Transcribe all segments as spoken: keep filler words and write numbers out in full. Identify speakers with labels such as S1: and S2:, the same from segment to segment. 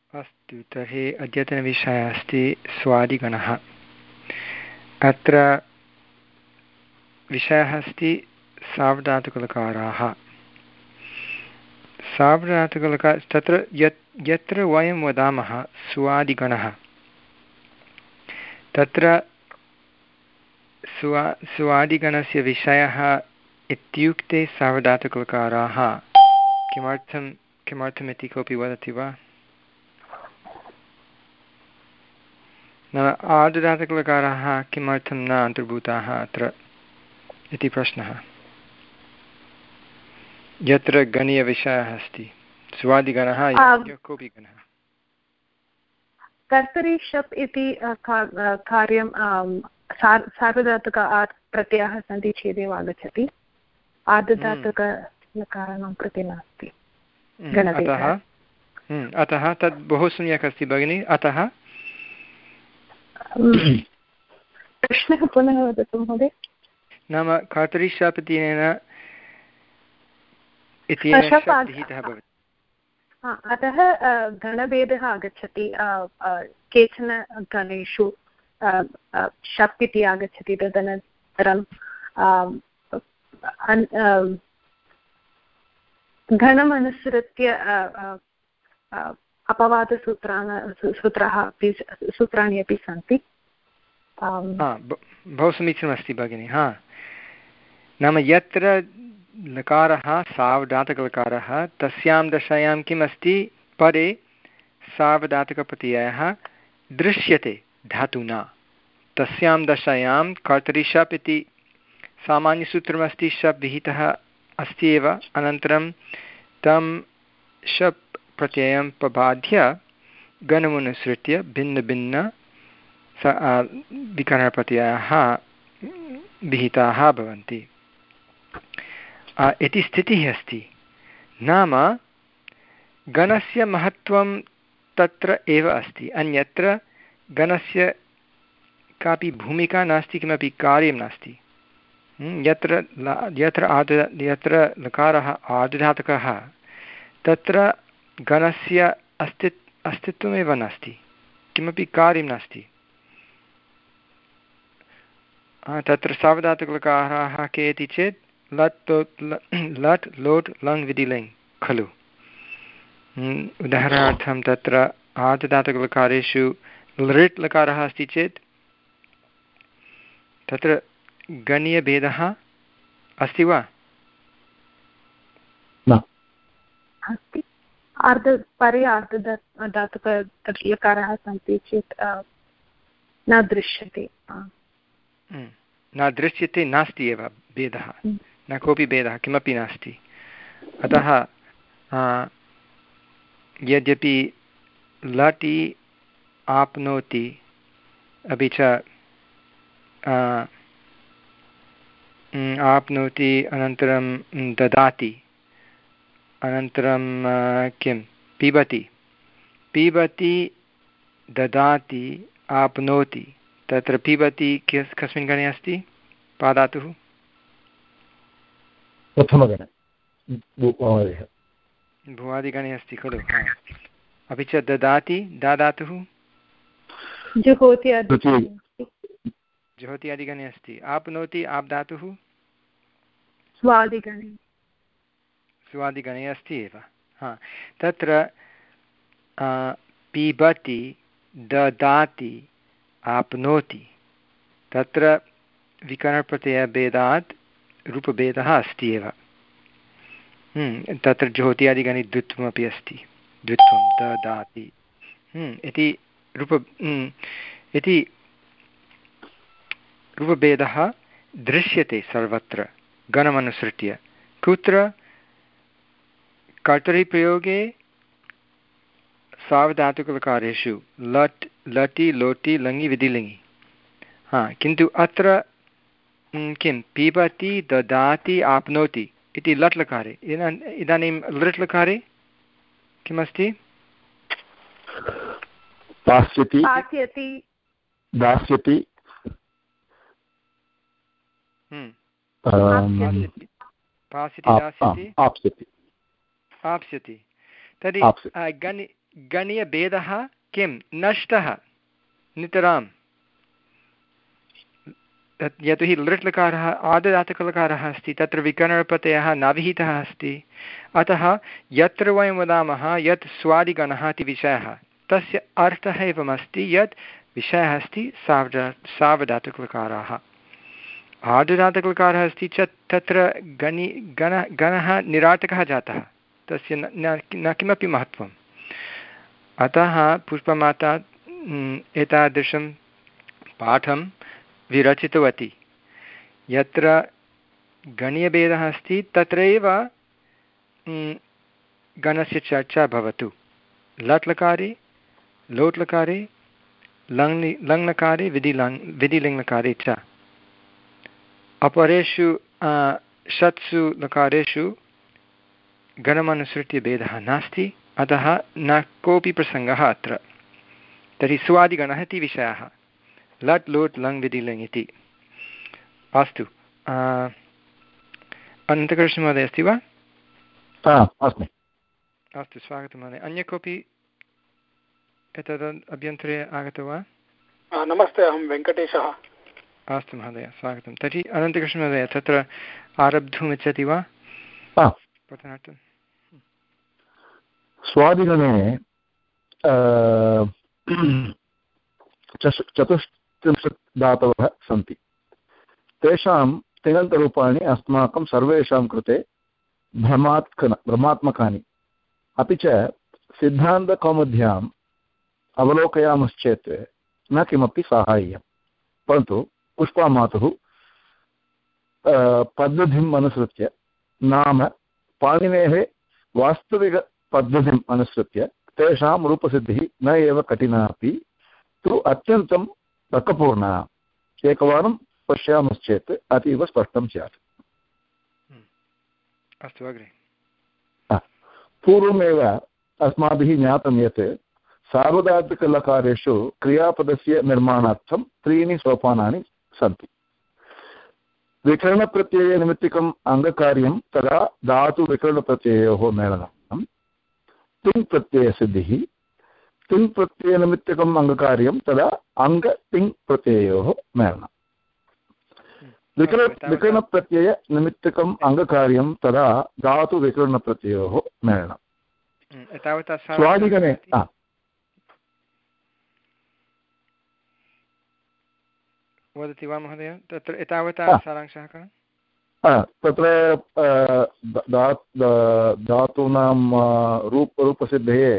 S1: अस्तु, तर्हि अद्यतनविषयः अस्ति स्वादिगणः। अत्र विषयः अस्ति सार्वधातुकलकाराः। सार्वधातुकलकार तत्र यत् यत्र वयं वदामः स्वादिगणः, तत्र स्वा स्वादिगणस्य विषयः इत्युक्ते सार्वधातुकलकाराः। किमर्थं किमर्थमिति कोऽपि वदति वा? नाम आर्धधातुकलकाराः किमर्थं न अन्तर्भूताः अत्र इति प्रश्नः। यत्र गणीयविषयः अस्ति स्वादिगणः कोऽपि गणः।
S2: कर्तरि शप् इति कार्यं सार्वधातुक प्रत्ययाः सन्ति चेदेव आगच्छति, आर्धधातुकलकाराणां कृते नास्ति।
S1: अतः अतः तद् बहु सम्यक् अस्ति भगिनि। अतः
S2: प्रश्नः पुनः वदतु महोदय।
S1: नाम कर्तरि शप् इत्यनेन विहितः भवति।
S2: अतः गणभेदः आगच्छति। केचन गणेषु शप् इति आगच्छति, तदनन्तरं घणमनुसृत्य अपवादसूत्राणि सूत्राः अपि सूत्राणि अपि सन्ति।
S1: बहु समीचीनमस्ति भगिनि। हा, नाम यत्र लकारः सार्वधातुकलकारः तस्यां दशायां किम् अस्ति, परे सार्वधातुकप्रत्ययः दृश्यते धातुना, तस्यां दशायां कर्तरि शप् इति सामान्यसूत्रमस्ति। शप् विहितः अस्ति एव, अनन्तरं तं शप् प्रत्ययं प्रबाध्य गणमनुसृत्य भिन्नभिन्न विकरणप्रत्ययाः विहिताः भवन्ति इति स्थितिः अस्ति। नाम गणस्य महत्त्वं तत्र एव अस्ति, अन्यत्र गणस्य कापि भूमिका नास्ति, किमपि कार्यं नास्ति। यत्र यत्र आर्ध यत्र लकारः आर्धधातुकः तत्र गणस्य अस्तित् अस्तित्वमेव नास्ति, किमपि कार्यं नास्ति। तत्र सार्वधातुकलकाराः के इति चेत् लट् लट् लोट् लङ् विधिलिङ् खलु। उदाहरणार्थं तत्र आर्धधातुकलकारेषु लृट् लकारः अस्ति चेत् तत्र गणीयभेदः अस्ति वा?
S2: अस्ति। अर्ध परे आर्धधातुकलकारः सन्ति चेत् न दृश्यते।
S1: न दृश्यते, नास्ति एव भेदः, न कोऽपि भेदः किमपि नास्ति। अतः यद्यपि लटि आप्नोति अपि च आप्नोति अनन्तरं ददाति, अनन्तरं किं पिबति पिबति ददाति आप्नोति, तत्र पिबति किस् कस्मिन् गणे अस्ति? पादातुः
S3: प्रथमगणे
S1: भुवादिगणे अस्ति खलु। अपि च ददाति दादातुः जुहोति आदिगणे अस्ति। आप्नोति आप्दातुः
S2: स्वादिगणे
S1: स्वादिगणे अस्ति एव। हा, तत्र पिबति ददाति आप्नोति, तत्र विकरणप्रत्ययभेदात् रूपभेदः अस्ति एव। तत्र ज्योत्यादिगणे द्वित्वमपि अस्ति, द्वित्वं ददाति इति रूप इति रूपभेदः दृश्यते सर्वत्र गणमनुसृत्य। कुत्र? कर्तरिप्रयोगे सार्वधातुकलकारेषु लट् लटि लोटि लङि विधिलिङि। हा, किन्तु अत्र किं पिबति ददाति आप्नोति इति लट् लकारे। इदानीं लृट् लकारे किमस्ति?
S3: दास्यति दास्यति
S1: पास्यति दास्यति
S3: आप्स्यति
S1: आप्स्यति। तर्हि गणि गणीयभेदः किं नष्टः नितरां, यतोहि लृट् लकारः आददातकलकारः अस्ति, तत्र विकरणप्रत्ययः न विहितः अस्ति। अतः यत्र वयं वदामः यत् स्वादिगणः इति विषयः, तस्य अर्थः एवमस्ति यत् विषयः अस्ति सावधा सावधातकलकाराः। आददातकलकारः अस्ति चेत् तत्र गणि गण गणः निराटकः जातः, तस्य न न किमपि महत्त्वम्। अतः पुष्पमाता एतादृशं पाठं विरचितवती। यत्र गणीयभेदः अस्ति तत्रैव गणस्य चर्चा भवतु। लट् लकारे, लोट् लकारे, लङ् लङ्लकारे, विधिलङ् विधिलिङ्लकारे च। अपरेषु षट्सु लकारेषु गणमनुसृत्य भेदः नास्ति, अतः न कोऽपि प्रसङ्गः अत्र। तर्हि स्वादिगणः इति विषयः, लट् लोट् लङ् विधिलिङ् इति। अस्तु, अनन्तकृष्णमहोदय अस्ति वा?
S3: अस्मि।
S1: अस्तु, स्वागतं महोदय। अन्य कोऽपि एतद् अभ्यन्तरे आगतो वा?
S4: नमस्ते, अहं वेङ्कटेशः।
S1: अस्तु महोदय, स्वागतं। तर्हि अनन्तकृष्णमहोदय तत्र आरब्धुमिच्छति वा पठनार्थं?
S3: स्वादिगणे चतुस्त्रिंशत् धातवः सन्ति। तेषां तिङन्तरूपाणि अस्माकं सर्वेषां कृते भ्रमात्कन भ्रमात्मकानि। अपि च सिद्धान्तकौमुद्याम् अवलोकयामश्चेत् न किमपि साहाय्यं, परन्तु पुष्पामातुः पद्धतिम् अनुसृत्य, नाम पाणिनेः वास्तविकपद्धतिम् अनुसृत्य तेषां रूपसिद्धिः न एव कठिना अपि तु अत्यन्तं तर्कपूर्णा। एकवारं पश्यामश्चेत् अतीव स्पष्टं स्यात्।
S1: अस्तु, अग्रे।
S3: पूर्वमेव अस्माभिः ज्ञातं यत् सार्वधातुकलकारेषु क्रियापदस्य निर्माणार्थं त्रीणि सोपानानि सन्ति। विकरणप्रत्ययनिमित्तिकम् अङ्गकार्यं तदा धातुविकरणप्रत्ययोः मेलनं, तिङ् प्रत्ययसिद्धिः, तिङ् प्रत्ययनिमित्तिकम् अङ्गकार्यं तदा अङ्ग तिङ् प्रत्ययोः मेलनं। विकरण विकरणप्रत्ययनिमित्तिकम् अङ्गकार्यं तदा धातुविकरणप्रत्ययोः मेलनं। स्वादिगणे
S1: वदति वा महोदय? तत्र एतावता सारांशः कः?
S3: तत्र धातूनां रूप रूपसिद्धये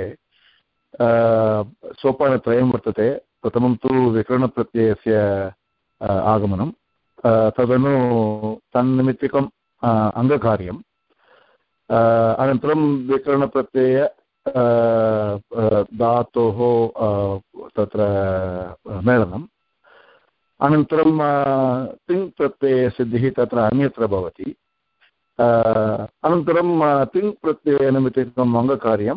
S3: सोपानत्रयं वर्तते। प्रथमं तु विकरणप्रत्ययस्य आगमनं, तदनु तन्निमित्तिकम् अङ्गकार्यम्, अनन्तरं विकरणप्रत्यय धातोः तत्र मेलनम्, अनन्तरं तिङ् प्रत्ययसिद्धिः तत्र अन्यत्र भवति, अनन्तरं तिङ् प्रत्ययनिमित्तिकम् अङ्गकार्यं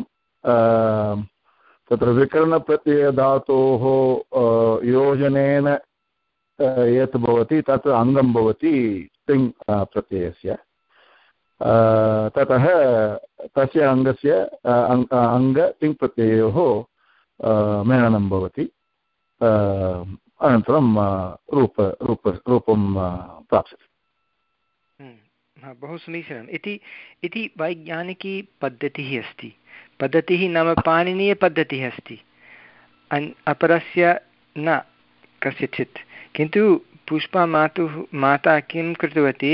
S3: तत्र विकरणप्रत्ययधातोः योजनेन यत् भवति तत् अङ्गं भवति तिङ् प्रत्ययस्य। ततः तस्य अङ्गस्य अङ्ग तिङ् प्रत्ययोः मेलनं भवति, अनन्तरं रूप रूप रूपं प्राप्स्यते।
S1: बहु समीचीनम्। इति इति वैज्ञानिकी पद्धतिः अस्ति। पद्धतिः नाम पाणिनीयपद्धतिः अस्ति, अन् अपरस्य न कस्यचित्। किन्तु पुष्पा मातुः माता किं कृतवती,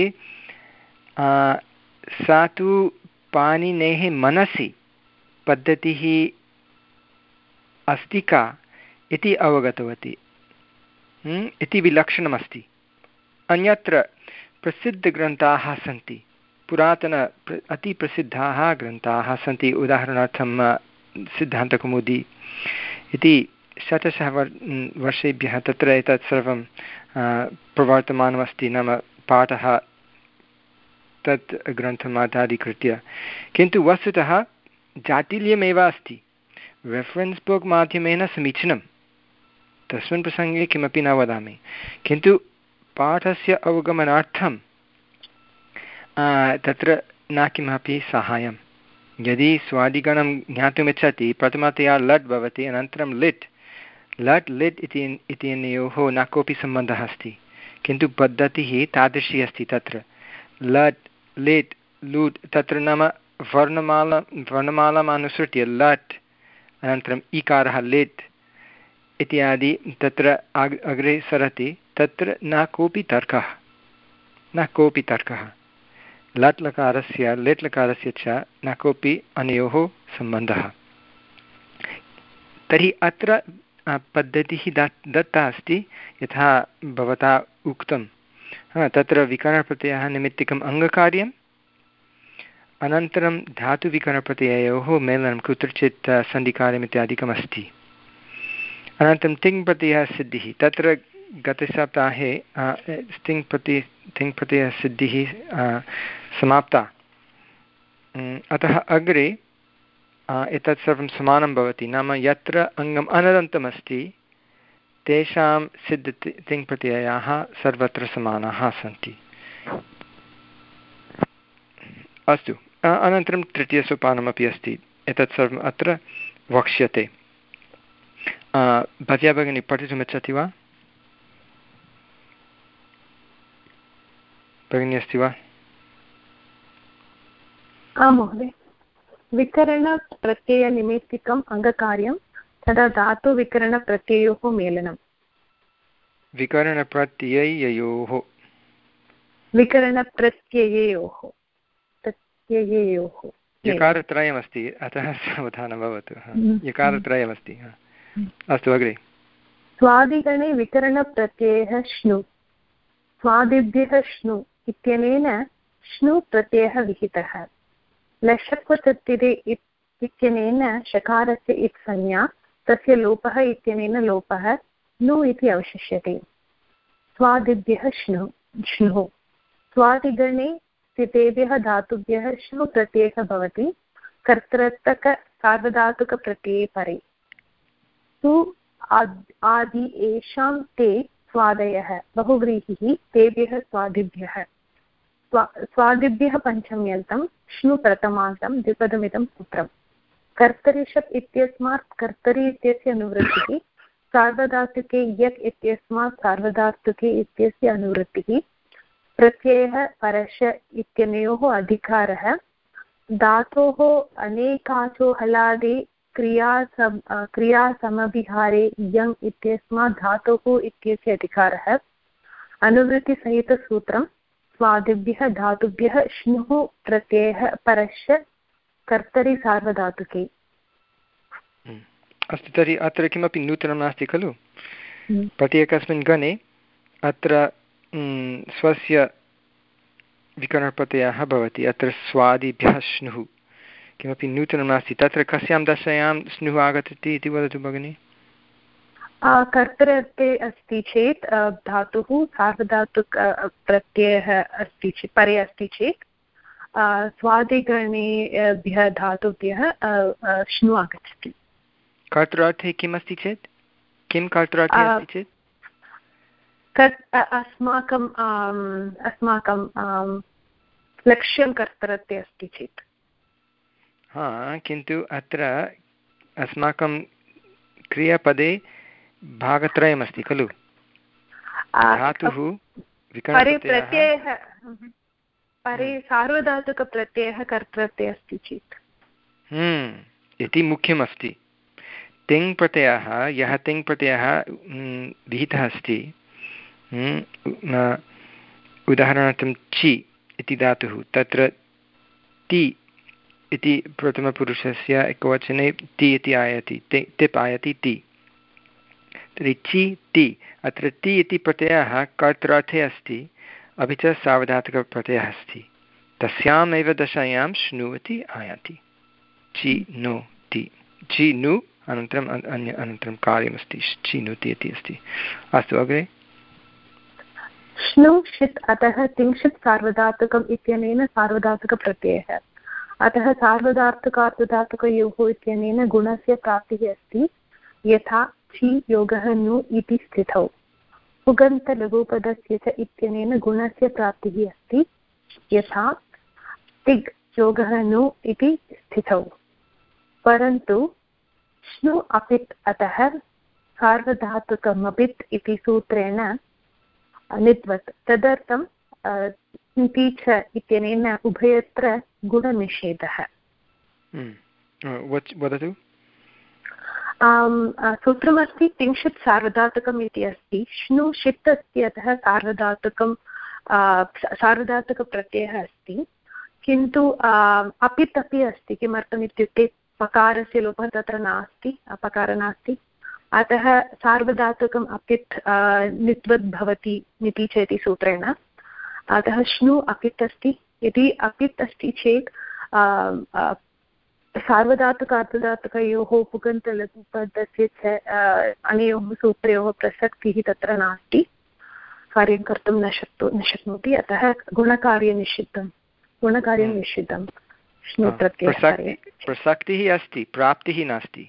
S1: सा तु पाणिनेः मनसि पद्धतिः अस्ति का इति अवगतवती इति विलक्षणमस्ति। अन्यत्र प्रसिद्धग्रन्थाः सन्ति, पुरातन अतिप्रसिद्धाः ग्रन्थाः सन्ति। उदाहरणार्थं सिद्धान्तकौमुदी इति शतशः वर् वर्षेभ्यः तत्र एतत् सर्वं प्रवर्तमानमस्ति, नाम पाठः तत् ग्रन्थम् आधारीकृत्य। किन्तु वस्तुतः जाटिल्यमेव अस्ति। रेफ़रेन्स् बुक् माध्यमेन समीचीनं, तस्मिन् प्रसङ्गे किमपि न वदामि, किन्तु पाठस्य अवगमनार्थं तत्र न किमपि साहाय्यं। यदि स्वादिगणं ज्ञातुमिच्छति प्रथमतया लट् भवति अनन्तरं लिट् लट् लिट् इति इत्यनयोः न कोऽपि सम्बन्धः अस्ति किन्तु पद्धतिः तादृशी अस्ति तत्र लट् लिट् लूट् तत्र नाम वर्णमाला वर्णमालाम् अनुसृत्य लट् अनन्तरम् इकारः लिट् इत्यादि तत्र अग् अग्रे सरति तत्र न कोऽपि तर्कः न कोऽपि तर्कः लट् लकारस्य लिट् लकारस्य च न कोऽपि अनयोः सम्बन्धः। तर्हि अत्र पद्धतिः दत्ता अस्ति यथा भवता उक्तं तत्र विकरणप्रत्ययः निमित्तिकम् अङ्गकार्यम् अनन्तरं धातुविकरणप्रत्ययोः मेलनं कुत्रचित् सन्धिकार्यम् इत्यादिकम् अस्ति। अनन्तरं तिङ् प्रत्ययः सिद्धिः तत्र गतसप्ताहे तिङ् प्रति तिङ् प्रत्ययः सिद्धिः समाप्ता अतः अग्रे एतत् सर्वं समानं भवति नाम यत्र अङ्गम् अनदन्तमस्ति तेषां सिद्ध तिङ् प्रत्ययाः सर्वत्र समानाः सन्ति। अस्तु अनन्तरं तृतीयसोपानमपि अस्ति एतत् सर्वम् अत्र वक्ष्यते। भव्या भगिनी पठितुमिच्छति वा? भगिनी अस्ति वा?
S2: आं महोदय। विकरणप्रत्ययनिमित्तिकम् अङ्गकार्यं तदा धातुविकरणप्रत्ययोः मेलनं।
S1: विकरणप्रत्यययोः
S2: विकरणप्रत्यययोः प्रत्यययोः
S1: यकारत्रयमस्ति अतः सावधानं भवतु। यकारत्रयमस्ति। अस्तु अग्रे।
S2: स्वादिगणे विकरणप्रत्ययः श्नु स्वादिभ्यः श्नु इत्यनेन श्नु प्रत्ययः विहितः। लशक्वतत्तिरे इत्यनेन शकारस्य इत् संज्ञा तस्य लोपः इत्यनेन लोपः नु इति अवशिष्यते। स्वादिभ्यः श्नु श्नुः स्वादिगणे स्थितेभ्यः धातुभ्यः श्नु प्रत्ययः भवति कर्तृत्तक सार्वधातुकप्रत्यये परे तु आदि येषां ते स्वादयः बहुव्रीहिः तेभ्यः स्वादिभ्यः स्वा स्वादिभ्यः पञ्चम्यन्तं श्नु प्रथमान्तं द्विपदमिदं सूत्रम्। कर्तरि शप् इत्यस्मात् कर्तरि इत्यस्य अनुवृत्तिः सार्वधातुके यक् इत्यस्मात् सार्वधातुके इत्यस्य अनुवृत्तिः प्रत्ययः परश इत्यनयोः अधिकारः धातोः अनेकाचो हलादे क्रियासम क्रियासमभिहारे यङ् इत्यस्मात् धातोः इत्यस्य अधिकारः अनुवृत्तिसहितसूत्रं स्वादिभ्यः धातुभ्यः श्नुः प्रत्ययः परश्च कर्तरि सार्वधातुके।
S1: अस्तु तर्हि अत्र किमपि नूतनं नास्ति खलु? प्रत्येकस्मिन् गणे अत्र स्वस्य विकरणप्रत्ययः भवति। अत्र स्वादिभ्यः श्नुः किमपि नूतनं नास्ति। तत्र कस्यां दशायां स्नुः आगच्छति इति वदतु भगिनि।
S2: कर्तृर्थे अस्ति चेत् धातुः सार्वधातुक प्रत्ययः अस्ति चेत् परे अस्ति चेत् स्वादिगणेभ्यः धातुभ्यः श्नु आगच्छति।
S1: कर्तृर्थे किम् अस्ति चेत् किं कर्तृर्थे अस्ति चेत्
S2: अस्माकम् अस्माकं लक्ष्यं कर्तृर्थे अस्ति चेत्
S1: हा किन्तु अत्र अस्माकं क्रियापदे भागत्रयमस्ति खलु। धातुः
S2: प्रत्ययः परे सार्वधातुकप्रत्ययः कर्तृर्थे अस्ति चेत्
S1: इति मुख्यमस्ति। तिङ् प्रत्ययः यः तिङ् प्रत्ययः विहितः अस्ति उदाहरणार्थं चि इति धातुः तत्र ति इति प्रथमपुरुषस्य एकवचने ति इति आयाति तिप् आयाति ति तर्हि चि ति अत्र ति इति प्रत्ययः कर्तृर्थे अस्ति अपि च सार्वधातुकप्रत्ययः अस्ति तस्यामेव दशायां श्नु इति आयाति चि नु ति चि नु अनन्तरम् अन्य अनन्तरं कार्यमस्ति चि नुति इति अस्ति। अस्तु अग्रे।
S2: श्नु षित् अतः तिंशित् सार्वधातुकम् इत्यनेन सार्वधातुकप्रत्ययः अतः सार्वधातुकार्धधातुकयोः इत्यनेन गुणस्य प्राप्तिः अस्ति यथा छि योगः नु इति स्थितौ। पुगन्तलघुपदस्य च इत्यनेन गुणस्य प्राप्तिः अस्ति यथा तिग् योगः नु इति स्थितौ, परन्तु श्नु अपित् अतः सार्वधातुकमपित् इति सूत्रेण नित्वत्, तदर्थं इति च इत्यनेन उभयत्र गुणनिषेधः।
S1: वदतु।
S2: सूत्रमस्ति तिंशत् सार्वधातुकम् इति अस्ति, श्नु षित् अस्ति अतः सार्वधातुकं सार्वधातुकप्रत्ययः अस्ति, किन्तु अपित् अपि अस्ति। किमर्थम् इत्युक्ते पकारस्य लोपः तत्र नास्ति, पकारः नास्ति, अतः सार्वधातुकम् अपित् नित्वद् भवति निति च इति सूत्रेण। अतः श्नु अपित् अस्ति, यदि अपित् अस्ति चेत् सार्वधातुक अर्धधातुकयोः पुगन्तलघुपदस्य च अनयोः सूत्रयोः प्रसक्तिः तत्र नास्ति, कार्यं कर्तुं न शक्तो न शक्नोति, अतः गुणकार्यं निषिद्धं गुणकार्यं निषिद्धं श्नु प्रत्यये।
S1: प्रसक्तिः अस्ति, प्राप्तिः नास्ति।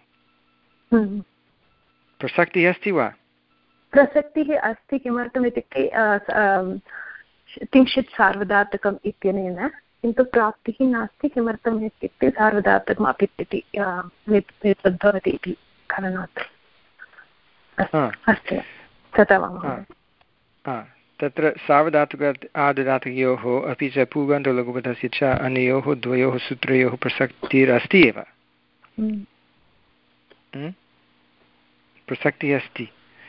S1: प्रसक्तिः अस्ति वा?
S2: प्रसक्तिः अस्ति, किमर्थम् इत्युक्ते तिंशत् सार्वधातुकम् इत्यनेन, किन्तु प्राप्तिः नास्ति। किमर्थम् इत्युक्ते सार्वधातुकम् अपित् इति भवति इति कारणात्। अस्तु, तथा वा?
S1: तत्र सार्वधातुक आर्धधातुकयोः अपि च पूगन्तलघुपदस्य च अनयोः द्वयोः सूत्रयोः प्रसक्तिरस्ति एव। प्रसक्तिः अस्ति।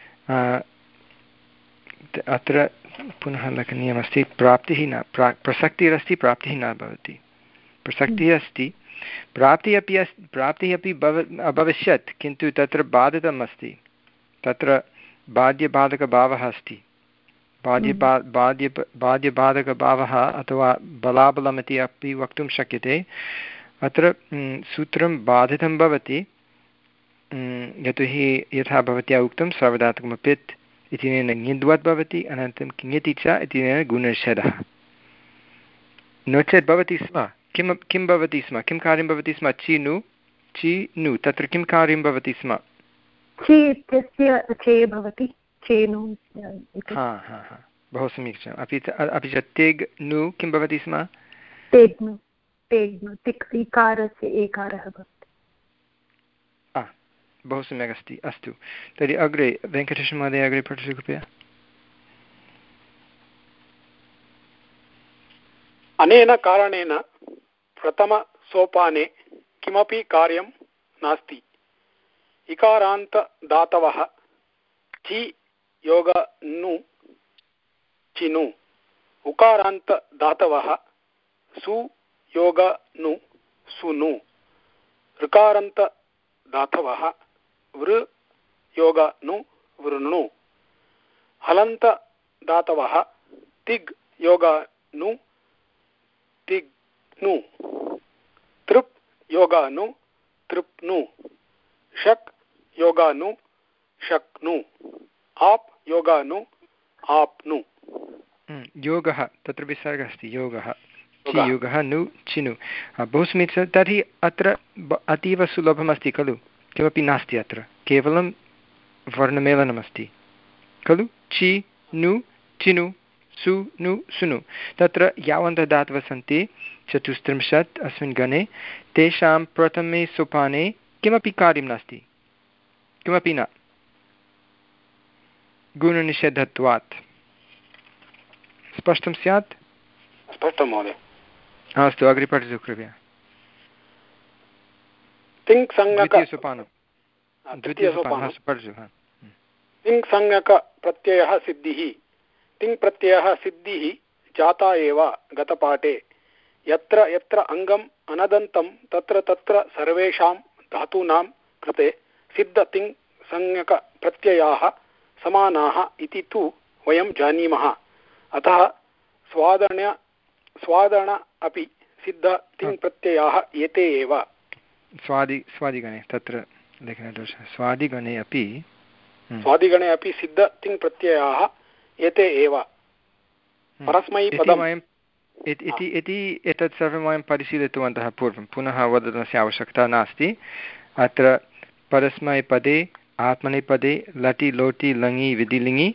S1: अत्र पुनः लेखनीयमस्ति, प्राप्तिः न, प्रा प्रसक्तिरस्ति, प्राप्तिः न भवति। प्रसक्तिः अस्ति, प्राप्तिः अपि अस्ति, प्राप्तिः अपि भव अभविष्यत्, किन्तु तत्र बाधितम् अस्ति। तत्र बाध्यबाधकभावः अस्ति। बाध्यबा बाध्य बाध्यबाधकभावः अथवा बलाबलमिति अपि वक्तुं शक्यते। अत्र सूत्रं बाधितं भवति, यतोहि यथा भवत्या उक्तं सार्वधातुकमपित् इत्यनेन ङिद्वत् भवति, अनन्तरं किङति च इत्यनेन गुणनिषेधः। नो चेत् भवति स्म किं किं भवति स्म किं कार्यं भवति स्म चि नु चि नु तत्र किं कार्यं भवति स्म?
S2: चि इत्यस्य चे भवति, चेनु।
S1: हा हा हा बहु समीचीनम्। अपि च अपि च तेग् नु किं भवति स्म?
S2: तेग्नु तेग्नु तिक् इकारस्य एकारः भवति।
S1: बहु सम्यक् अस्ति। अस्तु, तर्हि अग्रे वेङ्कटेशमहोदय अग्रे पठतु कृपया।
S4: अनेन कारणेन प्रथमसोपाने किमपि कार्यं नास्ति। इकारान्तदातवः चि योग नु चिनु, उकारान्तदातवः सु योग नु सुनु, ऋकारान्तदातवः वृ योग नु वृणु, हलन्त धातवः तिग् योग नु तिग्नु, तृप् योग नु तृप्नु, शक् योग नु शक्नु, आप् योग नु आप्नु।
S1: योगः तत्र विसर्गः अस्ति, योगः चि योगः नु चिनु। बहु समीचीनं। तर्हि अत्र अतीव सुलभमस्ति खलु, किमपि नास्ति, अत्र केवलं वर्णमेलनमस्ति खलु। चि नु चिनु सु नु सुनु, तत्र यावन्तः धातवः सन्ति चतुस्त्रिंशत् अस्मिन् गणे, तेषां प्रथमे सोपाने किमपि कार्यं नास्ति, किमपि न, गुणनिषेधत्वात्। स्पष्टं स्यात्?
S4: स्पष्टं महोदय।
S1: अस्तु, अग्रे पठतु कृपया।
S4: द्वितीयसोपानं तिङ्संज्ञकप्रत्ययः सिद्धिः। तिङ्प्रत्ययः सिद्धिः जाता एव गतपाठे। यत्र यत्र अङ्गम् अनदन्तं तत्र तत्र सर्वेषां धातूनां कृते सिद्धतिङ्संज्ञकप्रत्ययाः समानाः इति तु वयं जानीमः। अतः स्वादन स्वादन अपि सिद्धतिङ्प्रत्ययाः एते एव।
S1: स्वादि स्वादिगणे तत्र लेखनदोषः। स्वादिगणे अपि
S4: स्वादिगणे अपि सिद्धतिङ्प्रत्ययाः एते एव। परस्मैपदम्
S1: इति इति एतत् सर्वं वयं परिशीलितवन्तः पूर्वं, पुनः वदनस्य आवश्यकता नास्ति। अत्र परस्मैपदे आत्मनेपदे लटि लोटि लङि विधिलिङि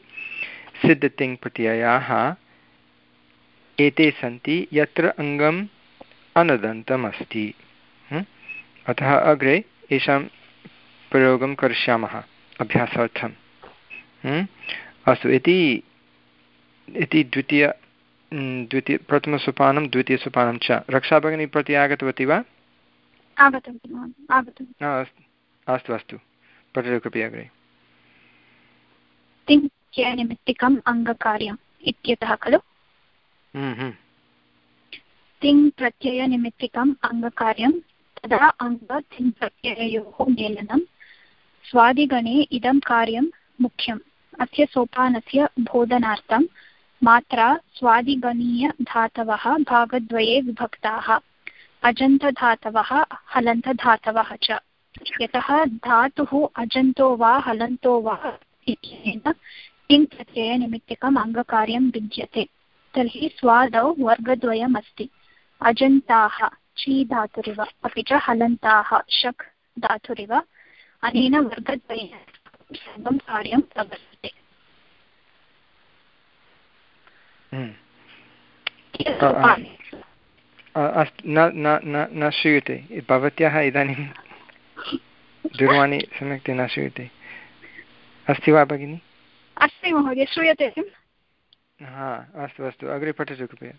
S1: सिद्धतिङ्प्रत्ययाः एते सन्ति, यत्र अङ्गम् अनदन्तमस्ति। अतः अग्रे येषां प्रयोगं करिष्यामः अभ्यासार्थम्। अस्तु, इति इति द्वितीय द्वितीय प्रथमसोपानं द्वितीयसोपानं च। रक्षा भगिनी प्रति आगतवती वा? अस्तु अस्तु, पठतु कृपया अग्रे।
S5: तिङ् अङ्गकार्यम् इत्यतः खलु तिङ् प्रत्ययनिमित्तिकम् अङ्गकार्यं तदा अङ्ग तिङ् प्रत्यययोः मेलनं। स्वादिगणे इदं कार्यं मुख्यम्। अस्य सोपानस्य बोधनार्थं मात्रा स्वादिगणीयधातवः भागद्वये विभक्ताः, अजन्तधातवः हलन्तधातवः च। यतः धातुः अजन्तो वा हलन्तो वा इत्यनेन तिङ् प्रत्ययनिमित्तिकम् अङ्गकार्यं विद्यते, तर्हि स्वादौ वर्गद्वयम् अस्ति, अजन्ताः ची धातुरिव अपि च हलन्ताः शक् धातुरिव। अनेन वर्गद्वयेन सर्वं कार्यं प्रवर्तते।
S1: न श्रूयते भवत्याः इदानीं दूरवाणी सम्यक् न श्रूयते अस्ति वा भगिनि?
S5: अस्ति महोदय, श्रूयते किम्?
S1: हा अस्तु अस्तु, अग्रे पठतु कृपया।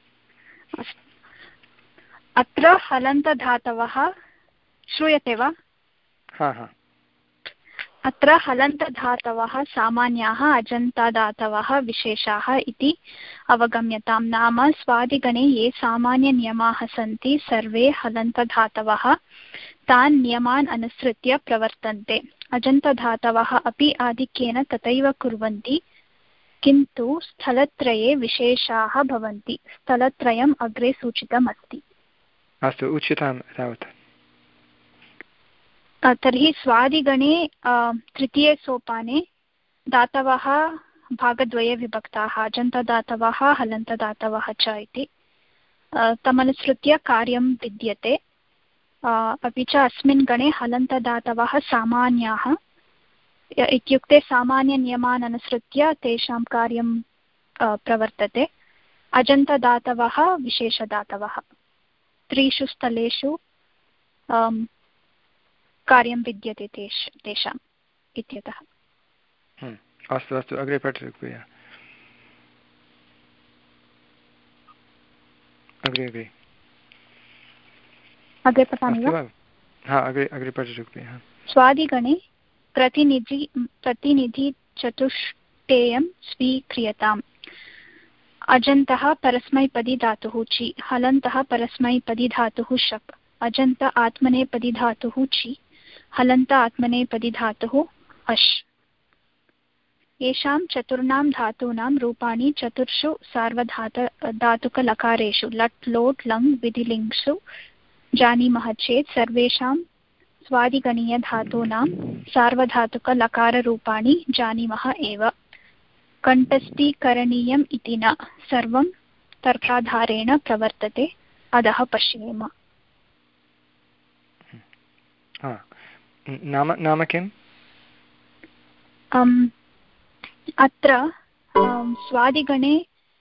S5: अत्र हलन्तधातवः श्रूयते वा?
S1: हा हा।
S5: अत्र हलन्तधातवः सामान्याः, अजन्ताधातवः विशेषाः इति अवगम्यतां। नाम स्वादिगणे ये सामान्यनियमाः सन्ति सर्वे हलन्तधातवः तान् नियमान् अनुसृत्य प्रवर्तन्ते। अजन्तधातवः अपि आधिक्येन तथैव कुर्वन्ति, किन्तु स्थलत्रये विशेषाः भवन्ति। स्थलत्रयम् अग्रे सूचितम् अस्ति।
S1: अस्तु, उच्यतां तावत्।
S5: तर्हि स्वादिगणे तृतीये सोपाने धातवः भागद्वये विभक्ताः, अजन्तदातवः हलन्तदातवः च इति तमनुसृत्य कार्यं विद्यते। अपि च अस्मिन् गणे हलन्तदातवः सामान्याः इत्युक्ते सामान्यनियमान् अनुसृत्य तेषां कार्यं प्रवर्तते। अजन्तदातवः विशेषदातवः त्रिषु स्थलेषु कार्यं विद्यते तेष तेषाम् इत्यतः।
S1: अस्तु अस्तु, अग्रे पठतु कृपया। अग्रे अग्रे
S5: अग्रे पठामि वा?
S1: हा, अग्रे अग्रे पठतु कृपया।
S5: स्वादिगणे प्रतिनिधि प्रतिनिधिचतुष्टयं स्वीक्रियताम्। अजन्तः परस्मैपदी धातुः ची, हलन्तः परस्मैपदी धातुः शप्, अजन्त आत्मनेपदी धातुः ची, हलन्त आत्मनेपदी धातुः अश्। येषां चतुर्णां धातूनां रूपाणि चतुर्षु सार्वधात धातुकलकारेषु लट् लोट् लङ् विधिलिङ्सु जानीमः चेत् सर्वेषां स्वादिगणीयधातूनां सार्वधातुकलकाररूपाणि जानीमः एव। कण्ठस्थीकरणीयम् इति न, सर्वं तर्काधारेण प्रवर्तते, अधः पश्येम।
S1: नाम नाम किम्?
S5: अत्र स्वादिगणे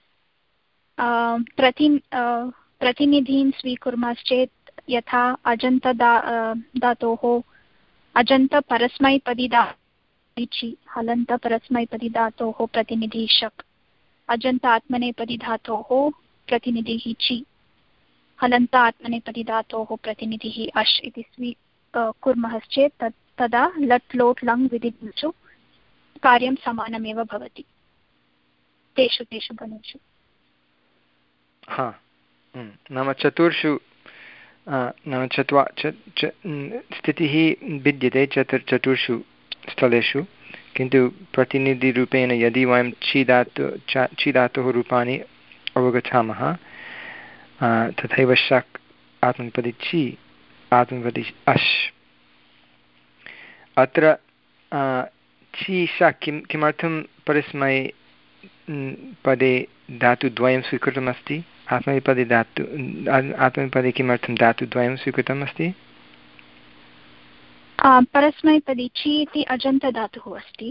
S5: प्रति प्रतिनिधीन् स्वीकुर्मश्चेत् यथा अजन्त धातोः अजन्तपरस्मैपदी धातुः ची, हलन्तपरस्मैपदी धातोः प्रतिनिधिः शक्, अजन्त आत्मनेपदी धातोः प्रतिनिधिः ची, हलन्त आत्मनेपदी धातोः प्रतिनिधिः अश् इति स्वीकुर्मश्चेत् तदा लट् लोट् लङ् विधिषु कार्यं समानमेव भवति तेषु तेषु गणेषु।
S1: हा, नाम चतुर्षु नाम चत्वा स्थितिः भिद्यते चतुर् चतुर्षु स्थलेषु, किन्तु प्रतिनिधिरूपेण यदि वयं छि धातु छि धातोः रूपाणि अवगच्छामः, तथैव शक् आत्मनेपदी छि, आत्मनेपदी अश्। अत्र छि शक् किं किमर्थं परस्मै पदे धातुद्वयं स्वीकृतमस्ति? आत्मनेपदी धातु आत्मनेपदी किमर्थं धातुद्वयं स्वीकृतम् अस्ति?
S5: परस्मैपदी छि इति अजन्तधातुः अस्ति,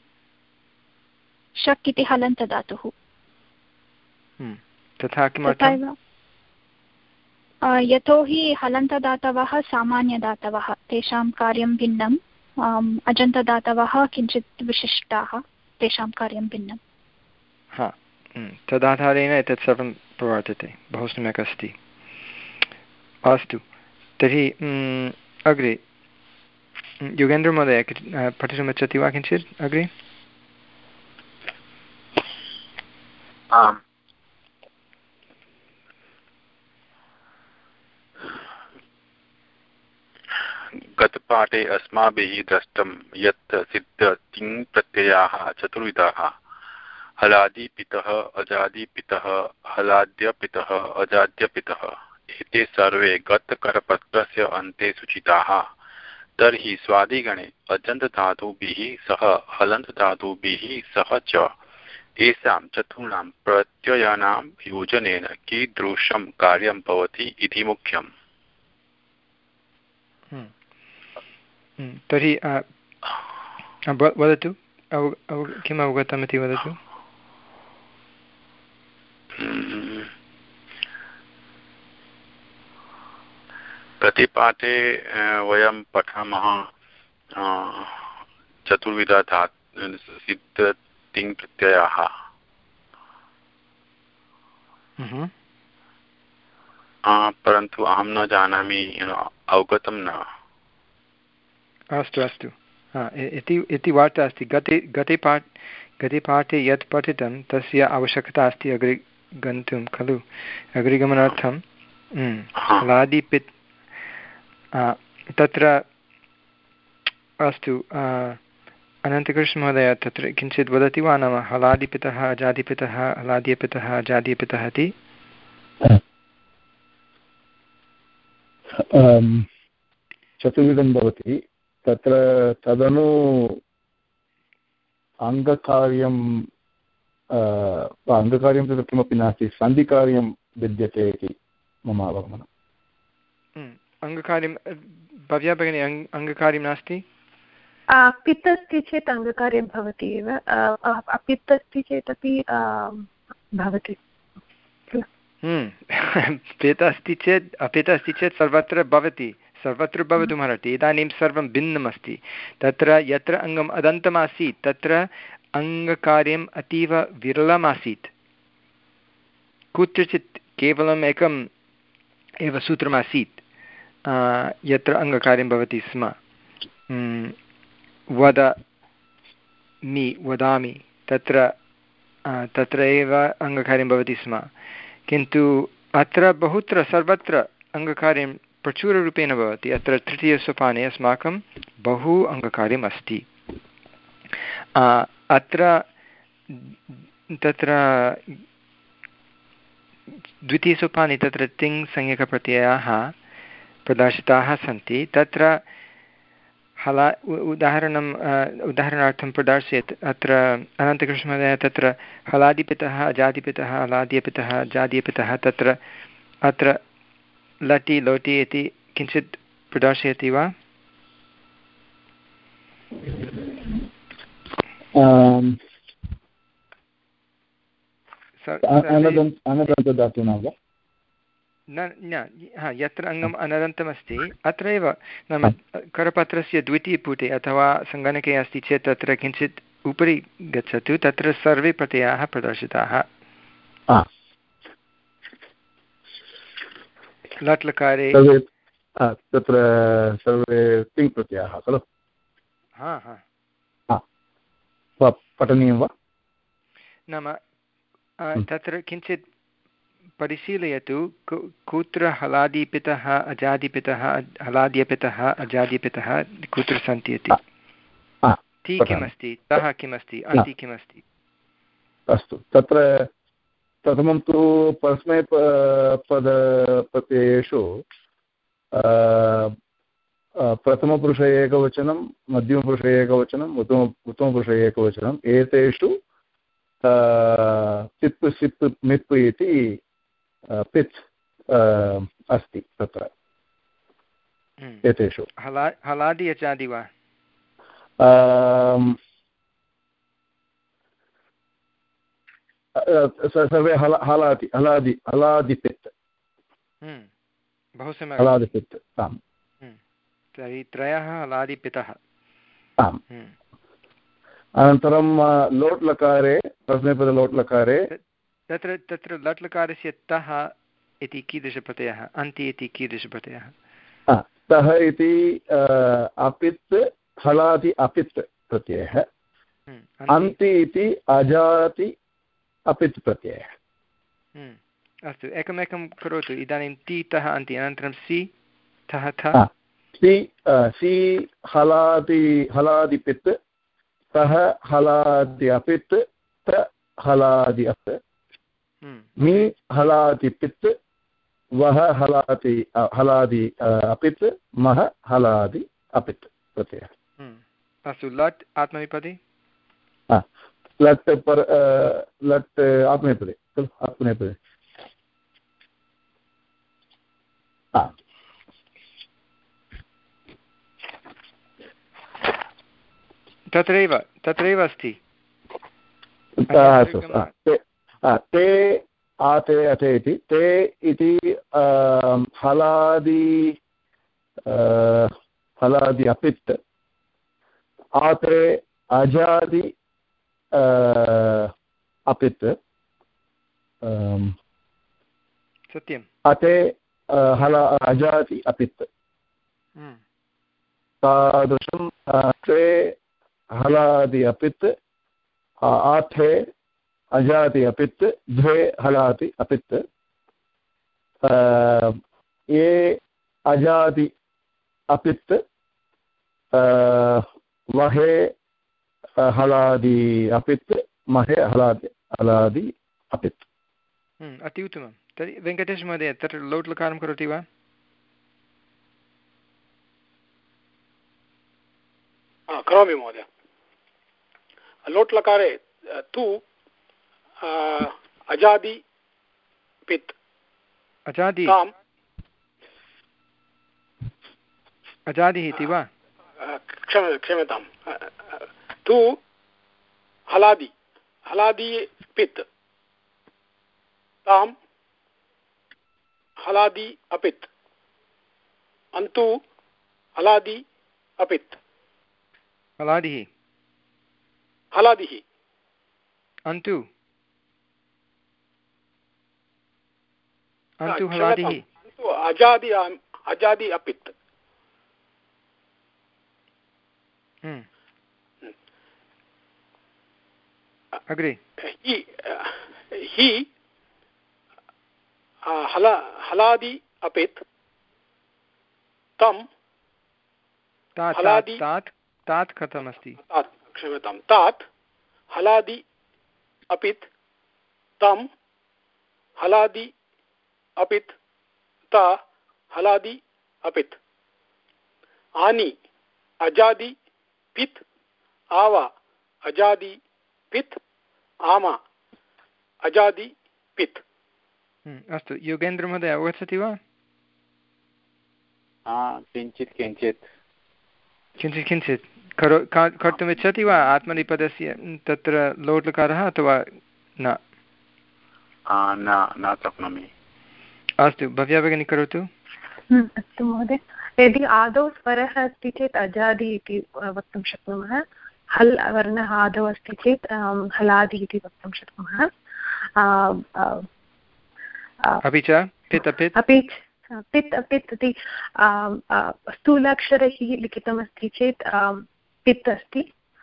S5: शक् इति हलन्तधातुः।
S1: तथा किमर्थं?
S5: यतोहि हलन्तदातवः सामान्यदातवः तेषां कार्यं भिन्नम् अजन्तदातवः किञ्चित् विशिष्टाः तेषां कार्यं भिन्नम्।
S1: हा तदाधारेण एतत् सर्वं प्रवर्तते। बहु सम्यक् अस्ति। अस्तु तर्हि अग्रे योगेन्द्रमहोदय पठितुमिच्छति वा किञ्चित् अग्रे?
S6: आम् गतपाठे अस्माभिः दृष्टं यत् सिद्धतिङ् प्रत्ययाः चतुर्विधाः हलादिपितः अजादिपितः हलाद्यपितः अजाद्यपितः एते सर्वे गतकरपत्रस्य अन्ते सूचिताः। तर्हि स्वादिगणे अजन्तधातुभिः सह हलन्तधातुभिः सह च येषां चतुर्णां प्रत्ययानां योजनेन कीदृशं कार्यं भवति इति मुख्यम्।
S1: तर्हि वदतु किम् अवगतमिति वदतु।
S6: प्रतिपाठे वयं पठामः चतुर्विधा धातु सिद्धतिङ् प्रत्ययाः। परन्तु अहं न जानामि, अवगतं न।
S1: अस्तु अस्तु इति इति वार्ता अस्ति। गते गते पाठ गते पाठे यत् पठितं तस्य आवश्यकता अस्ति अग्रे गन्तुं खलु। अग्रे गमनार्थं हलादिपित् तत्र अस्तु अनन्तकृष्णमहोदय तत्र किञ्चित् वदति वा? नाम हलादिपितः अजादिपितः हलाद्यपितः अजाद्यपितः इति
S3: चतुर्विधं भवति। तत्र तदनु अङ्गकार्यं अङ्गकार्यं तत्र किमपि नास्ति, सन्धिकार्यं विद्यते इति मम अवगमनम्।
S1: अङ्गकार्यं भव्या भगिनी अङ्गकार्यं नास्ति?
S2: पित् अस्ति चेत् अङ्गकार्यं भवति एव, अपित् अस्ति चेत् अपि भवति।
S1: पित् अस्ति चेत् अपित् अस्ति चेत् सर्वत्र भवति, सर्वत्र भवितुमर्हति। इदानीं सर्वं भिन्नमस्ति। तत्र यत्र अङ्गम् अदन्तमासीत् तत्र अङ्गकार्यम् अतीव विरलमासीत्। कुत्रचित् केवलम् एकम् एव सूत्रमासीत् यत्र अङ्गकार्यं भवति स्म। वदामि वदामि तत्र तत्र एव अङ्गकार्यं भवति स्म। किन्तु अत्र बहुत्र सर्वत्र अङ्गकार्यं प्रचुररूपेण भवति। अत्र तृतीयसोपाने अस्माकं बहु अङ्गकार्यम् अस्ति। अत्र तत्र द्वितीयसोपाने तत्र तिङ् संज्ञकप्रत्ययाः प्रदर्शिताः सन्ति। तत्र हला उदाहरणम् उदाहरणार्थं प्रदर्शयत् अत्र अनन्तकृष्णमहोदय तत्र हलादिपितः अजादिपितः हलाद्यपितः अजाद्यपितः तत्र अत्र लटि लोटि इति किञ्चित् प्रदर्शयति वा? न न हा यत्र अङ्गम् अनदन्तमस्ति अत्रैव नाम करपत्रस्य द्वितीयपुटे अथवा सङ्गणके अस्ति चेत् तत्र किञ्चित् उपरि गच्छतु, तत्र सर्वे प्रत्ययाः प्रदर्शिताः। लट् लकारे
S3: तत्र सर्वे तिङ् प्रत्ययाः खलु?
S1: हा हा
S3: पठनीयं वा?
S1: नाम तत्र किञ्चित् परिशीलयतु कुत्र हलादिपितः अजादिपितः हलाद्यपितः अजादिपितः कुत्र सन्ति इति। ति किमस्ति, तः किमस्ति, अन्ति किमस्ति?
S3: अस्तु, तत्र प्रथमं तु परस्मैपदप्रत्ययेषु प्रथमपुरुषे एकवचनं, मध्यमपुरुषे एकवचनम्, उत्तम उत्तमपुरुषे एकवचनम्, एतेषु सिप् सिप् मिप् इति पित् अस्ति तत्र एतेषु।
S1: हलादि अजादि वा?
S3: सर्वे हला हलादि हलादि हलादिपित्
S1: बहु सम्यक्
S3: हलादिपित् आम्
S1: तर्हि त्रयः हलादिपितः
S3: आम् अनन्तरं लोट् लकारे प्रथमेपदे लोट् लकारे
S1: तत्र तत्र लट् लकारस्य तः इति कीदृशप्रत्ययः अन्ति इति कीदृशप्रत्ययः
S3: तः इति अपित् हलादि अपित् प्रत्ययः अन्ति इति अजाति अपित् प्रत्ययः
S1: अस्तु एकमेकं करोतु इदानीं ति तः अन्ति अनन्तरं सि तः थ
S3: सि सि हलादि हलादिपित् तः हलादि अपित् त हलादि अप् मि हलादिपित् वः हलादि हलादि अपित् मः हलादि अपित् प्रत्ययः
S1: अस्तु लट् आत्मनेपदी
S3: लट् पर लट् आत्मनेपदी खलु आत्मनेपदी
S1: तत्रैव तत्रैव अस्ति
S3: ते आते अते इति ते इति हलादि हलादि अपित् आते अजादि अपित्
S1: सत्यम्
S3: अते हला अजादि अपित् तादृशं ते हलादि अपित् आथे अजादि अपित् द्वे हलादि अपित् ये अजादि अपित् वहे हलादि अपित् महे हलादि हलादि अपित्
S1: अति उत्तमं तर्हि वेङ्कटेश महोदय तत्र लोट् लकारं करोति वा
S4: करोमि महोदय लोट् लकारे तु अजादि पित्
S1: अजादि अजादिः इति वा
S4: क्षम क्षम्यतां तु हलादि हलादि पित् तां हलादि अपित् अन्तु हलादि अपित्
S1: हलादिः
S4: हलादिः
S1: अन्तु अन्तु हलादिः
S4: अजादि अजादि अपित्
S1: अग्रे
S4: हि हला हलादि अपित् तं हलादि
S1: तात् तात् कथमस्ति
S4: तात् क्षम्यतां तात् हलादि अपित् तं हलादि अपित् ता हलादि अपित् आनि अजादि पित् आवा अजादि पित् आमा अजादि पित्
S1: अस्तु योगेन्द्रमहोदय अवगच्छति वा
S6: किञ्चित् किञ्चित्
S1: किञ्चित् किञ्चित् करो कर्तुम् इच्छति वा आत्मनेपदस्य तत्र लोट् लकारः अथवा न
S6: न शक्नोमि
S1: अस्तु भव्या भगिनी करोतु
S2: अस्तु महोदय यदि आदौ स्वरः अस्ति चेत् अजादि इति वक्तुं शक्नुमः हल् वर्णः आदौ अस्ति चेत् हलादि इति वक्तुं शक्नुमः
S1: अपि च पित् अपित्
S2: अपि पित् अपित् इति स्थूलाक्षरैः लिखितमस्ति चेत् पित् अस्ति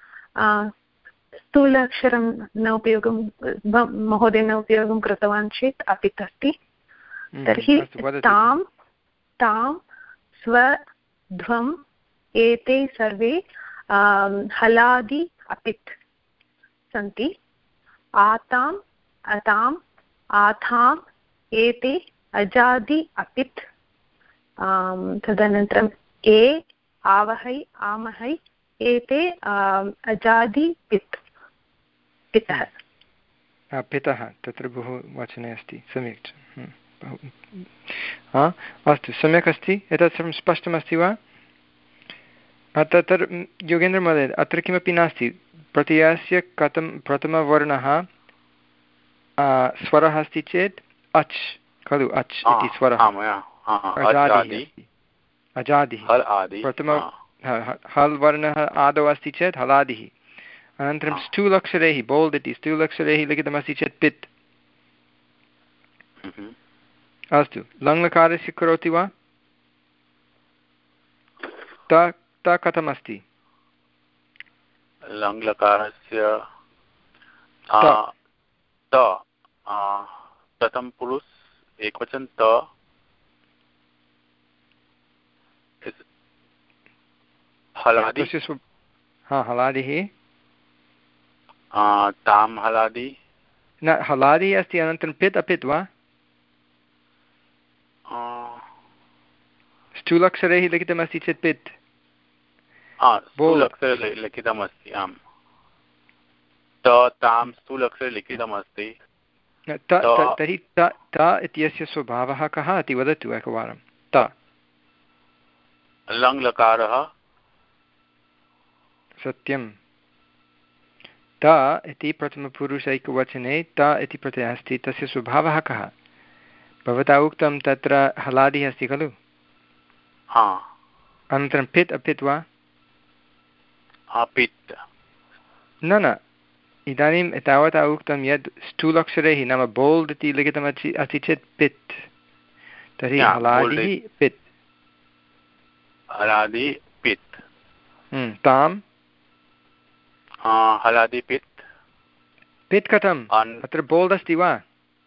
S2: स्थूलाक्षरं न उपयोगं महोदय न उपयोगं कृतवान् चेत् अपित् अस्ति तर्हि तां तां स्वध्वम् एते सर्वे हलादि अपित् सन्ति आताम् अताम् आथाम् एते अजादि अपित् तदनन्तरम् ए आवहै आमहै एते अजादि पित् पितः
S1: पितः तत्र बहु वचने अस्ति सम्यक् हा अस्तु सम्यक् अस्ति एतत् सर्वं स्पष्टमस्ति वा तत्र योगेन्द्रमहोदय अत्र किमपि नास्ति प्रत्ययस्य कथं प्रथमवर्णः स्वरः अस्ति चेत् अच् खलु अच् इति स्वरः अजादिः प्रथम हल् वर्णः आदौ अस्ति चेत् हलादिः अनन्तरं स्थूलक्षरैः बोल्ड् इति स्थूलक्षरैः लिखितमस्ति चेत् पित् अस्तु लङ्लकारस्य करोति वा त त कथमस्ति
S6: लङ्लकारस्य त प्रथम पुरुष एकवचन त हलादि
S1: हा हलादिः
S6: तां हलादि
S1: न हलादिः अस्ति अनन्तरं पित् अपित् वा स्थूलक्षरैः लिखितमस्ति चेत् पित्
S6: स्थूलक्षरे लिखितमस्ति आम् त तां स्थूलक्षरे लिखितमस्ति
S1: तर्हि त इत्यस्य स्वभावः कः इति वदतु एकवारं त
S6: लङ्लकारः
S1: सत्यं त इति प्रथमपुरुषैकवचने त इति प्रत्ययः अस्ति तस्य स्वभावः कः भवता उक्तं तत्र हलादिः अस्ति खलु अनन्तरं पित् अपित् वा
S6: पित्
S1: न न इदानीं तावता उक्तं यत् स्थूलक्षरैः नाम बोल्ड् इति लिखितमस्ति अस्ति चेत् पित् तर्हि हलादिः पित्
S6: हलादि पित्
S1: तां
S6: हलादि पित्
S1: पित् कथम् अत्र बोल्ड् अस्ति वा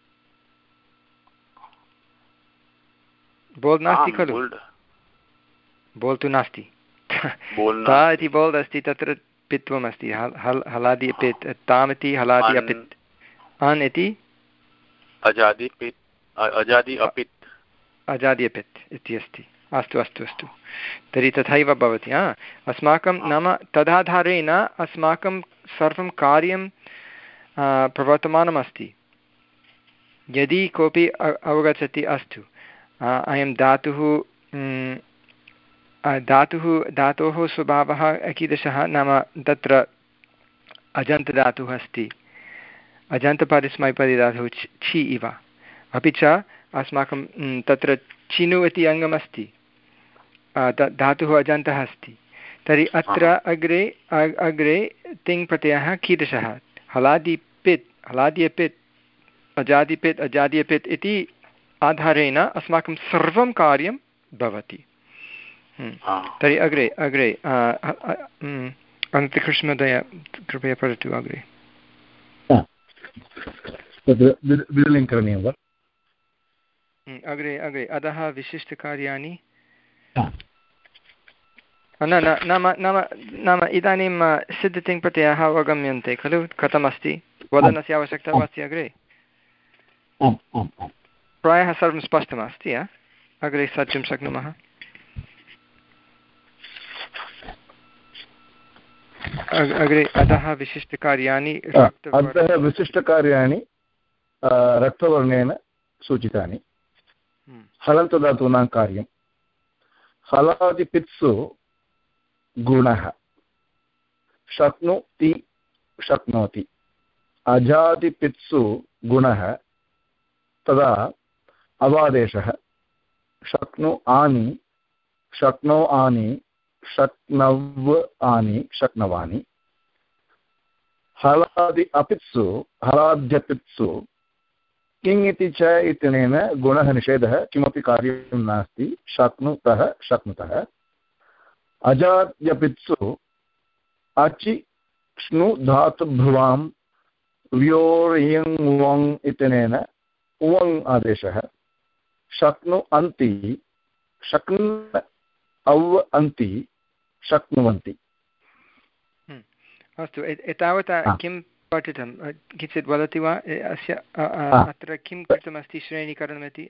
S1: बोल्ड् नास्ति खलु बोल् तु नास्ति ता इति बोल्ड् अस्ति तत्र पित्वम् अस्ति हल् हलादि अपित् ताम् इति हलादि अपित् अन् इति
S6: अजादि पित् अजादि अपित्
S1: अजादि अपित् इति अस्ति अस्तु अस्तु अस्तु तर्हि तथैव भवति हा अस्माकं नाम तदाधारेण अस्माकं सर्वं कार्यं प्रवर्तमानमस्ति यदि कोऽपि अवगच्छति अस्तु अयं धातुः धातुः धातोः स्वभावः कीदृशः नाम तत्र अजन्तधातुः अस्ति अजन्तपरिस्मैपदिधातुः छि इव अपि च अस्माकं तत्र चिनु इति अङ्गमस्ति धातुः अजन्तः अस्ति तर्हि अत्र अग्रे अग्रे तिङ् प्रत्ययः कीदृशः हलादिपित् हलादिपित् अजादिपित् अजादिपित् इति आधारेण अस्माकं सर्वं कार्यं भवति तर्हि अग्रे अग्रे अनन्तकृष्णमहोदय कृपया पठतु अग्रे
S3: करणीयं वा
S1: अग्रे अग्रे अधः विशिष्टकार्याणि न न नाम नाम नाम इदानीं सिद्धतिङ् प्रत्ययः अवगम्यन्ते खलु कथमस्ति वदनस्य आवश्यकता वा अस्ति अग्रे प्रायः सर्वं स्पष्टमस्ति अग्रे सत्यं शक्नुमः अग्रे अधः विशिष्टकार्याणि
S3: अधः विशिष्टकार्याणि रक्तवर्णेन सूचितानि हलन्तधातूनां कार्यं हलादिपित्सु गुणः शक्नोति शक्नोति अजादिपित्सु गुणः तदा अवादेशः शक्नु आनि शक्नो आनि शक्नव आनि शक्नवानि हलादि अपित्सु हलाद्यपित्सु किङ् इति च इत्यनेन गुणः निषेधः किमपि कार्यं नास्ति शक्नुतः शक्नुतः अजाद्यपित्सु अचि श्नु धातुभ्रुवां व्योर्यङ् वङ् इत्यनेन उवङ् आदेशः शक्नु अन्ति शक्न् अव् अन्ति शक्नुवन्ति
S1: अस्तु एतावता किं पठितं किञ्चित् वदति वा अस्य अत्र किं कृतमस्ति श्रेणीकरणमिति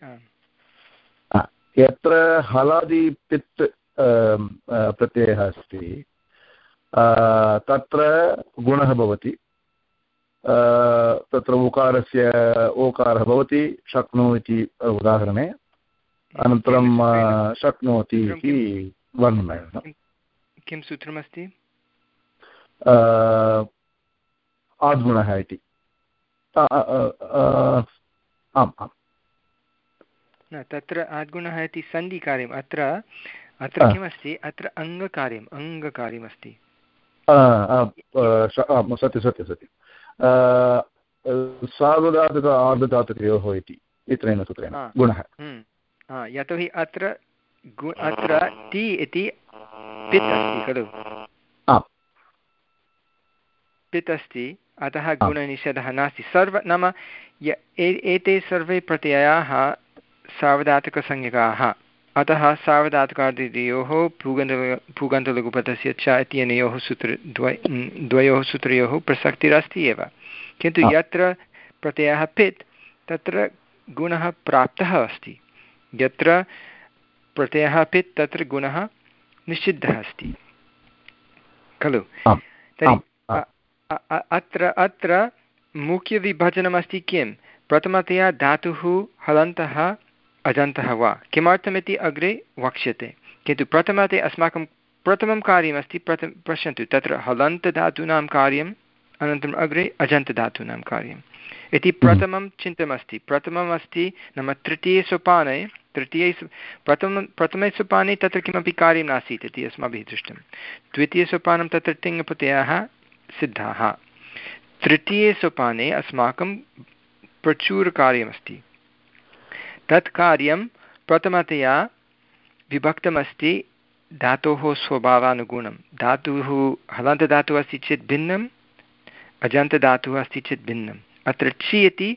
S3: यत्र हलादिपित् प्रत्ययः अस्ति तत्र गुणः भवति तत्र उकारस्य ओकारः भवति शक्नु इति उदाहरणे अनन्तरं शक्नोति इति वर्णनम्
S1: किं सूत्रमस्ति
S3: आद्गुणः इति आम् आम्
S1: न तत्र आद्गुणः इति सन्धिकार्यम् अत्र अत्र किमस्ति अत्र अङ्गकार्यम् अङ्गकार्यमस्ति
S3: सत्य सत्य सत्यं सार्वधातुक आर्धधातुकयोः इति इत्यनेन सूत्रेण गुणः
S1: यतोहि अत्र अत्र ति इति पित् अस्ति खलु पित् अस्ति अतः गुणनिषेधः नास्ति सर्व नाम एते सर्वे प्रत्ययाः सार्वधातुकसंज्ञकाः अतः सार्वधातुकादियोः पूगन्त पूगन्तलघुपथस्य च इत्यनयोः सूत्र द्वय द्वयोः सूत्रयोः प्रसक्तिरस्ति एव किन्तु यत्र प्रत्ययः पित् तत्र गुणः प्राप्तः अस्ति यत्र प्रत्ययः पित् तत्र गुणः निषिद्धः अस्ति खलु तर्हि अत्र अत्र मुख्यविभजनमस्ति किं प्रथमतया धातुः हलन्तः अजन्तः वा किमर्थमिति अग्रे वक्ष्यते किन्तु प्रथमतया अस्माकं प्रथमं कार्यमस्ति प्रथम पश्यन्तु तत्र हलन्तधातूनां कार्यम् अनन्तरम् अग्रे अजन्तधातूनां कार्यम् इति प्रथमं चिन्तनमस्ति प्रथमम् अस्ति नाम तृतीयसोपाने तृतीये प्रथमं प्रथमे सोपाने तत्र किमपि कार्यं नासीत् इति अस्माभिः दृष्टं द्वितीयसोपानं तत्र तिङ्प्रत्ययाः सिद्धाः तृतीये सोपाने अस्माकं प्रचुरकार्यमस्ति तत् कार्यं प्रथमतया विभक्तमस्ति धातोः स्वभावानुगुणं धातुः हलन्तधातुः अस्ति चेत् भिन्नम् अजन्तधातुः अस्ति चेत् भिन्नम् अत्र छि इति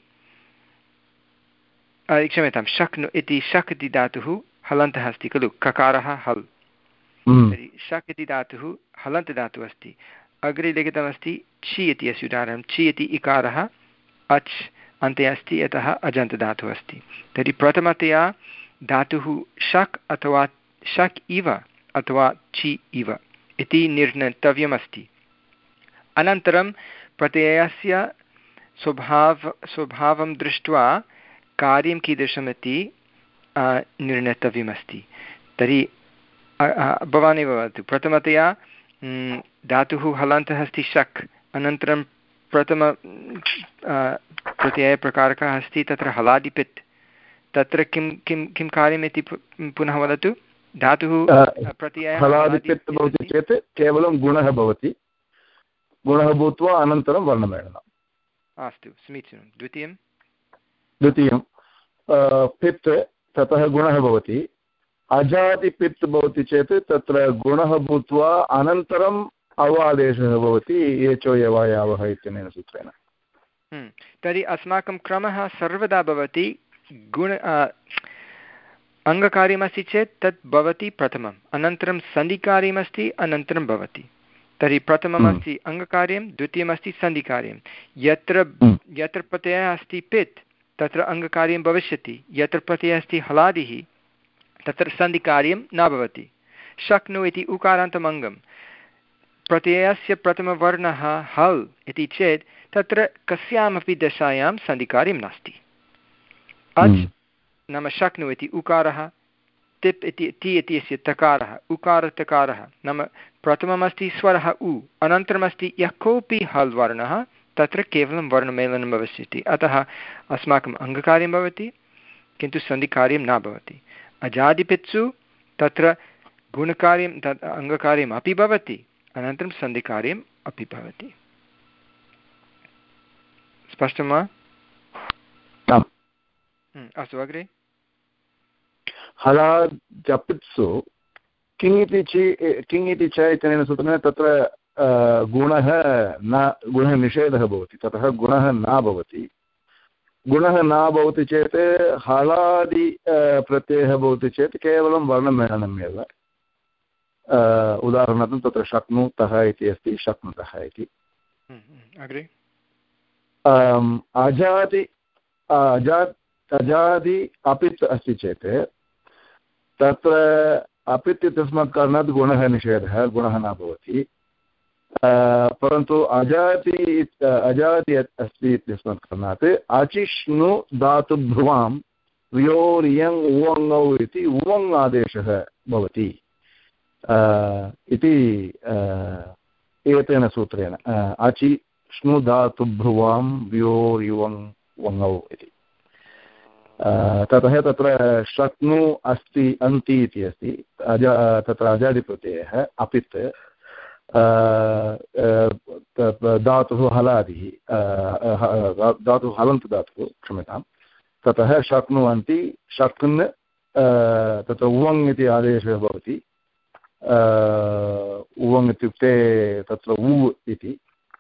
S1: क्षम्यतां शक्नु इति शक् इति धातुः हलन्तः अस्ति खलु ककारः हल् तर्हि शक् इति धातुः हलन्तधातुः अस्ति अग्रे लिखितमस्ति छि इति अस्य उदाहरणं छि इति इकारः अच् अन्ते अस्ति यतः अजन्तधातुः अस्ति तर्हि प्रथमतया धातुः शक् अथवा शक् इव अथवा छि इव इति निर्णेतव्यमस्ति अनन्तरं प्रत्ययस्य स्वभाव स्वभावं दृष्ट्वा कार्यं कीदृशमिति निर्णेतव्यमस्ति तर्हि भवानेव वदतु प्रथमतया धातुः हलन्तः अस्ति शक् अनन्तरं प्रथम प्रत्ययप्रकारकः अस्ति तत्र हलादिपित् तत्र किं किं किं कार्यमिति पुनः वदतु धातुः प्रत्ययः
S3: हलादिपित् भवति चेत् केवलं गुणः भवति गुणः भूत्वा अनन्तरं वर्णमेलनम्
S1: अस्तु समीचीनं द्वितीयं
S3: द्वितीयं पित् ततः गुणः भवति अजादिपित् भवति चेत् तत्र गुणः भूत्वा अनन्तरम् अवादेशः भवति एचो यवायावः इत्यनेन सूत्रेण
S1: तर्हि अस्माकं क्रमः सर्वदा भवति गुण अङ्गकार्यमस्ति चेत् तत् भवति प्रथमम् अनन्तरं सन्धिकार्यमस्ति अनन्तरं भवति तर्हि प्रथममस्ति अङ्गकार्यं द्वितीयमस्ति सन्धिकार्यं यत्र यत्र प्रत्ययः अस्ति पित् तत्र अङ्गकार्यं भविष्यति यत्र प्रत्ययः अस्ति हलादिः तत्र सन्धिकार्यं न भवति शक्नु इति उकारान्तम् अङ्गं प्रत्ययस्य प्रथमवर्णः हल् इति चेत् तत्र कस्यामपि दशायां सन्धिकार्यं नास्ति अच् नाम शक्नु इति उकारः तिप् इति ति इत्यस्य तकारः उकारतकारः नाम प्रथममस्ति स्वरः उ अनन्तरमस्ति यः कोऽपि हल् वर्णः तत्र केवलं वर्णमेलनं भविष्यति अतः अस्माकम् अङ्गकार्यं भवति किन्तु सन्धिकार्यं न भवति अजादिपित्सु तत्र गुणकार्यं तत् अङ्गकार्यम् अपि भवति अनन्तरं सन्धिकार्यम् अपि भवति स्पष्टं वा अस्तु अग्रे
S3: हलाजपित्सु किङ् इति चि किङ् इति च इत्यनेन सूत्रेण तत्र गुणः न गुणः निषेधः भवति ततः गुणः न भवति गुणः न भवति चेत् हलादि प्रत्ययः भवति चेत् केवलं वर्णमेलनमेव उदाहरणार्थं तत्र शक्नुतः इति अस्ति शक्नुतः इति
S1: अग्रे
S3: अजादि अजा अजादि अपित् अस्ति चेत् तत्र अपित् इत्यस्मात् कारणात् गुणः निषेधः गुणः न भवति परन्तु अजाति अजाति अस्ति इत्यस्मात् कारणात् अचिष्णु धातुभ्रुवां व्योर्यङ् उवङौ इति उवङ् आदेशः भवति इति एतेन सूत्रेण अचिष्णु धातुभ्रुवां व्योर्युवङ् वङौ इति ततः तत्र शक्नु अस्ति अन्ति इति अस्ति अज तत्र अजादिप्रत्ययः अपित् धातुः हलादिः धातुः हलन्त धातुः क्षम्यतां ततः शक्नुवन्ति शक्न् तत्र उवङ् इति आदेशः भवति उवङ् इत्युक्ते तत्र उ इति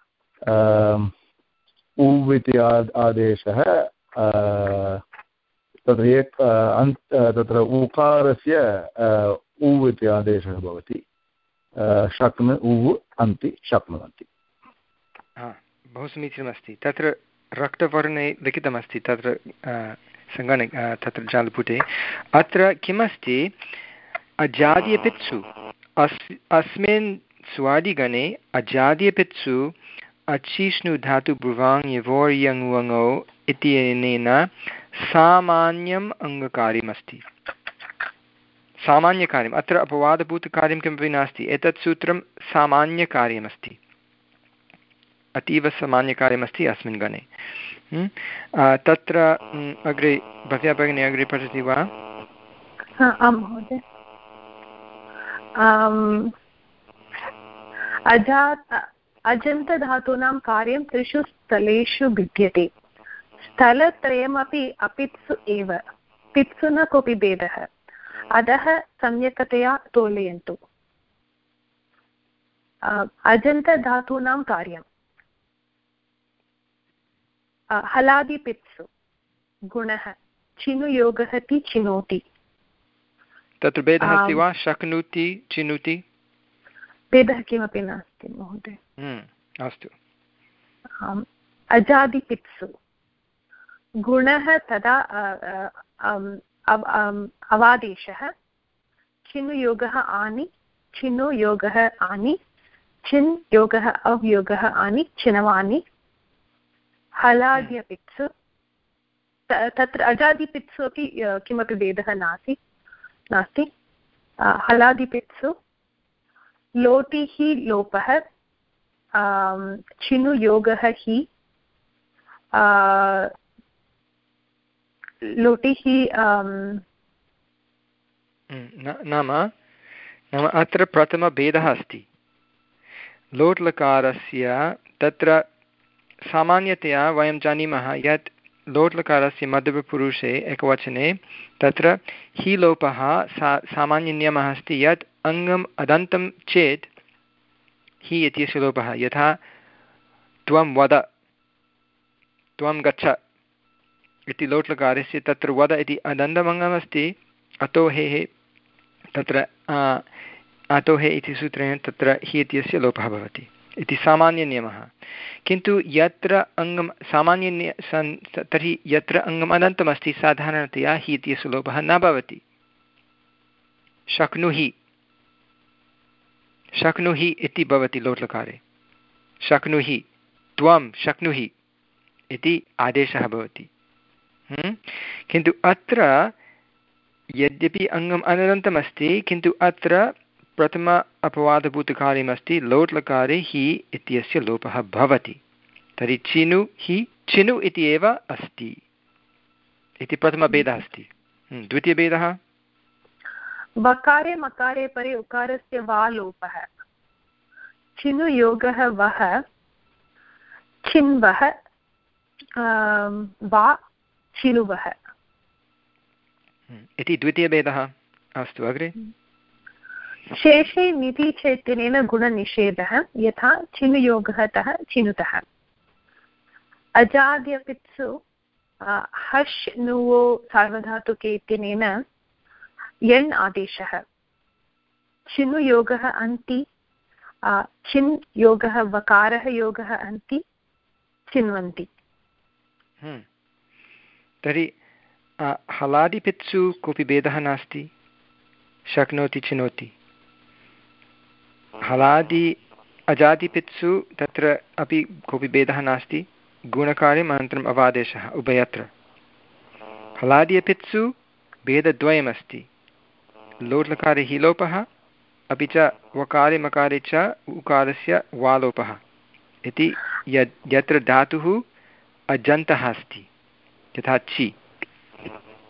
S3: उ इति आदेशः तत्र एक तत्र उकारस्य उ इति आदेशः भवति शक्न् उ अन्ति शक्नुवन्ति।
S1: बहु समीचीनमस्ति। तत्र रक्तवर्णे लिखितमस्ति तत्र सङ्गणे तत्र जालपुटे। अत्र किमस्ति अजाद्यपित्सु अस् अस्मिन् स्वादिगणे अजाद्यपित्सु अचिष्णु धातु ब्रुवाङ् यवोर्यङ्वङौ इत्यनेन सामान्यम् अङ्गकार्यमस्ति। सामान्यकार्यम् अत्र अपवादभूतकार्यं किमपि नास्ति। एतत् सूत्रं सामान्यकार्यमस्ति अतीव सामान्यकार्यमस्ति अस्मिन् गणे। तत्र अग्रे भव्या भगिनी अग्रे पठति वा?
S2: आं महोदय। अजा अजन्तधातूनां कार्यं त्रिषु स्थलेषु भिद्यते। स्थलत्रयमपि अपित्सु एव, पित्सु न कोऽपि भेदः। अतः सम्यक्तया तोलयन्तु। अजन्तधातूनां कार्यं हलादिपित्सु गुणः चिनुयोगः ति चिनोति।
S1: तत्र भेदः अस्ति वा? शक्नोति चिनोति
S2: भेदः किमपि नास्ति महोदय।
S1: अस्तु।
S2: अजादिपित्सु गुणः तदा अवादेशः चिनुयोगः आनि चिनुयोगः आनि चिन् योगः अव्योगः आनि चिनवानि हलाद्यपित्सु तत्र अजादिपित्सु अपि किमपि भेदः नास्ति नास्ति हलादिपित्सु लोटि हि लोपः चिनुयोगः हि लोटि हि
S1: नाम नाम अत्र प्रथमभेदः अस्ति। लोट् लकारस्य तत्र सामान्यतया वयं जानीमः यत् लोट् लकारस्य मध्यमपुरुषे एकवचने तत्र हि लोपः सा सामान्यनियमः अस्ति यत् अङ्गम् अदन्तं चेत् हि इत्यस्य लोपः। यथा त्वं वद त्वं गच्छ इति लोट् लकारस्य तत्र वद इति अदन्तमङ्गमस्ति अतो हेः तत्र अतो हे इति सूत्रेण तत्र हि इत्यस्य लोपः भवति इति सामान्यनियमः। किन्तु यत्र अङ्गं सामान्य सन् तर्हि यत्र अङ्गम् अनन्तमस्ति साधारणतया हि इत्यस्य लोपः न भवति। शक्नुहि शक्नुहि इति भवति लोट् लकारे। शक्नुहि त्वं शक्नुहि इति आदेशः भवति। किन्तु अत्र यद्यपि अङ्गम् अनन्तमस्ति किन्तु अत्र प्रथम अपवादभूतकार्यमस्ति लोट् लकारे हि इत्यस्य लोपः भवति। तर्हि चिनु हि चिनु इति एव अस्ति इति प्रथमभेदः अस्ति। द्वितीयभेदः
S2: वकारे मकारे परे उकारस्य वा लोपः चिनुयोगः वः चिन्वः वा चिनुवः
S1: इति द्वितीयभेदः। अस्तु अग्रे।
S2: शेषे निधि चैतन्येन गुणनिषेधः यथा चिनुयोगः तः चिनुतः। अजाद्यपित्सु हश् नुवो सार्वधातुके इत्यनेन यण् आदेशः। चिनुयोगः अन्ति चिन् योगः वकारः योगः अन्ति चिन्वन्ति।
S1: तर्हि हलादिपित्सु कोऽपि भेदः नास्ति। शक्नोति चिनोति। हलादि अजादिपित्सु तत्र अपि कोऽपि भेदः नास्ति। गुणकार्यम् अनन्तरम् अवादेशः उभयत्र। हलादिपित्सु भेदद्वयमस्ति। लोट् लकारे हि लोपः अपि च वकारे मकारे च उकारस्य वालोपः इति यत् यत्र धातुः अजन्तः अस्ति यथा चि।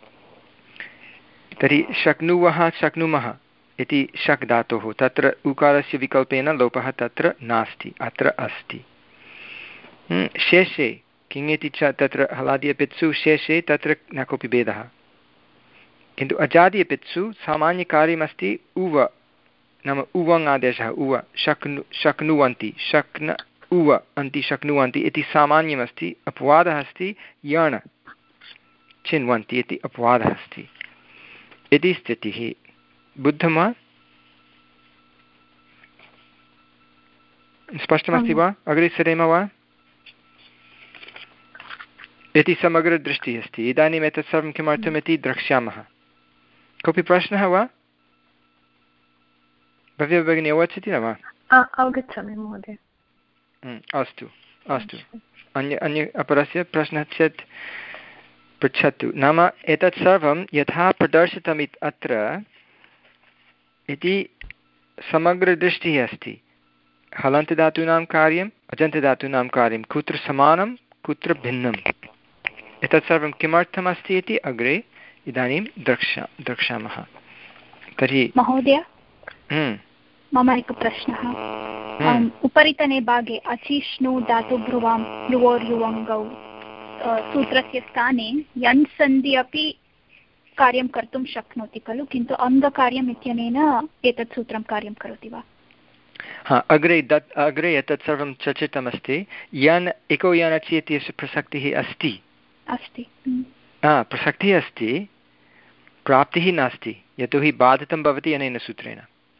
S1: तर्हि शक्नुवः शक्नुमः इति शक् धातोः तत्र उकारस्य विकल्पेन लोपः तत्र नास्ति, अत्र अस्ति। शेषे किङ् इति च तत्र हलादि अपित्सु शेषे तत्र न कोऽपि भेदः, किन्तु अजादि अपित्सु सामान्यकार्यमस्ति उव, नाम उवङ् आदेशः उव शक्नु शक्नुवन्ति शक्न उव अन्ति शक्नुवन्ति इति सामान्यमस्ति, अपवादः अस्ति यण चिन्वन्ति इति अपवादः अस्ति इति स्थितिः। बुद्धं वा? स्पष्टमस्ति वा? अग्रे सरेम वा? इति समग्रदृष्टिः अस्ति। इदानीम् एतत् सर्वं किमर्थमिति द्रक्ष्यामः। कोऽपि प्रश्नः वा? भव्य भगिनी अवगच्छति न वा?
S2: अवगच्छामि महोदय।
S1: अस्तु अस्तु, अन्य अन्य अपरस्य प्रश्नः चेत् पृच्छतु। नाम एतत् सर्वं यथा प्रदर्शितम् अत्र इति समग्रदृष्टिः अस्ति। हलन्तधातूनां कार्यम् अजन्तधातूनां कार्यं कुत्र समानं कुत्र भिन्नम्, एतत् सर्वं किमर्थमस्ति इति अग्रे इदानीं द्रक्ष्या द्रक्ष्यामः। तर्हि
S5: महोदय, मम एकः प्रश्नः। उपरितने भागे अचिष्णु धातुभ्रुवां प्लुवोर्युवङ्गौ सूत्रस्य स्थाने यन् सन्धि अपि कार्यं कर्तुं शक्नोति खलु, किन्तु अङ्गकार्यम् इत्यनेन एतत् सूत्रं कार्यं करोति वा?
S1: हा, अग्रे दत् अग्रे एतत् सर्वं चर्चितमस्ति। यन् एको यन् अचि इत्यस्य प्रसक्तिः अस्ति
S5: अस्ति
S1: हा प्रसक्तिः अस्ति, प्राप्तिः नास्ति, यतोहि बाधितं भवति अनेन सूत्रेण।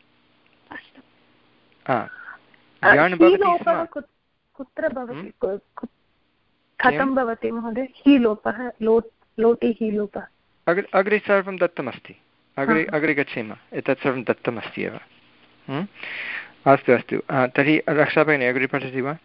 S2: कुत्र भवति, कथं भवति महोदय? हि लोपः, लोटि हि लोपः।
S1: अग्रे अग्रे सर्वं दत्तमस्ति, अग्रे अग्रे गच्छेम, एतत् सर्वं दत्तमस्ति एव। अस्तु अस्तु, तर्हि रक्षाभगिनी अग्रे पठति वा?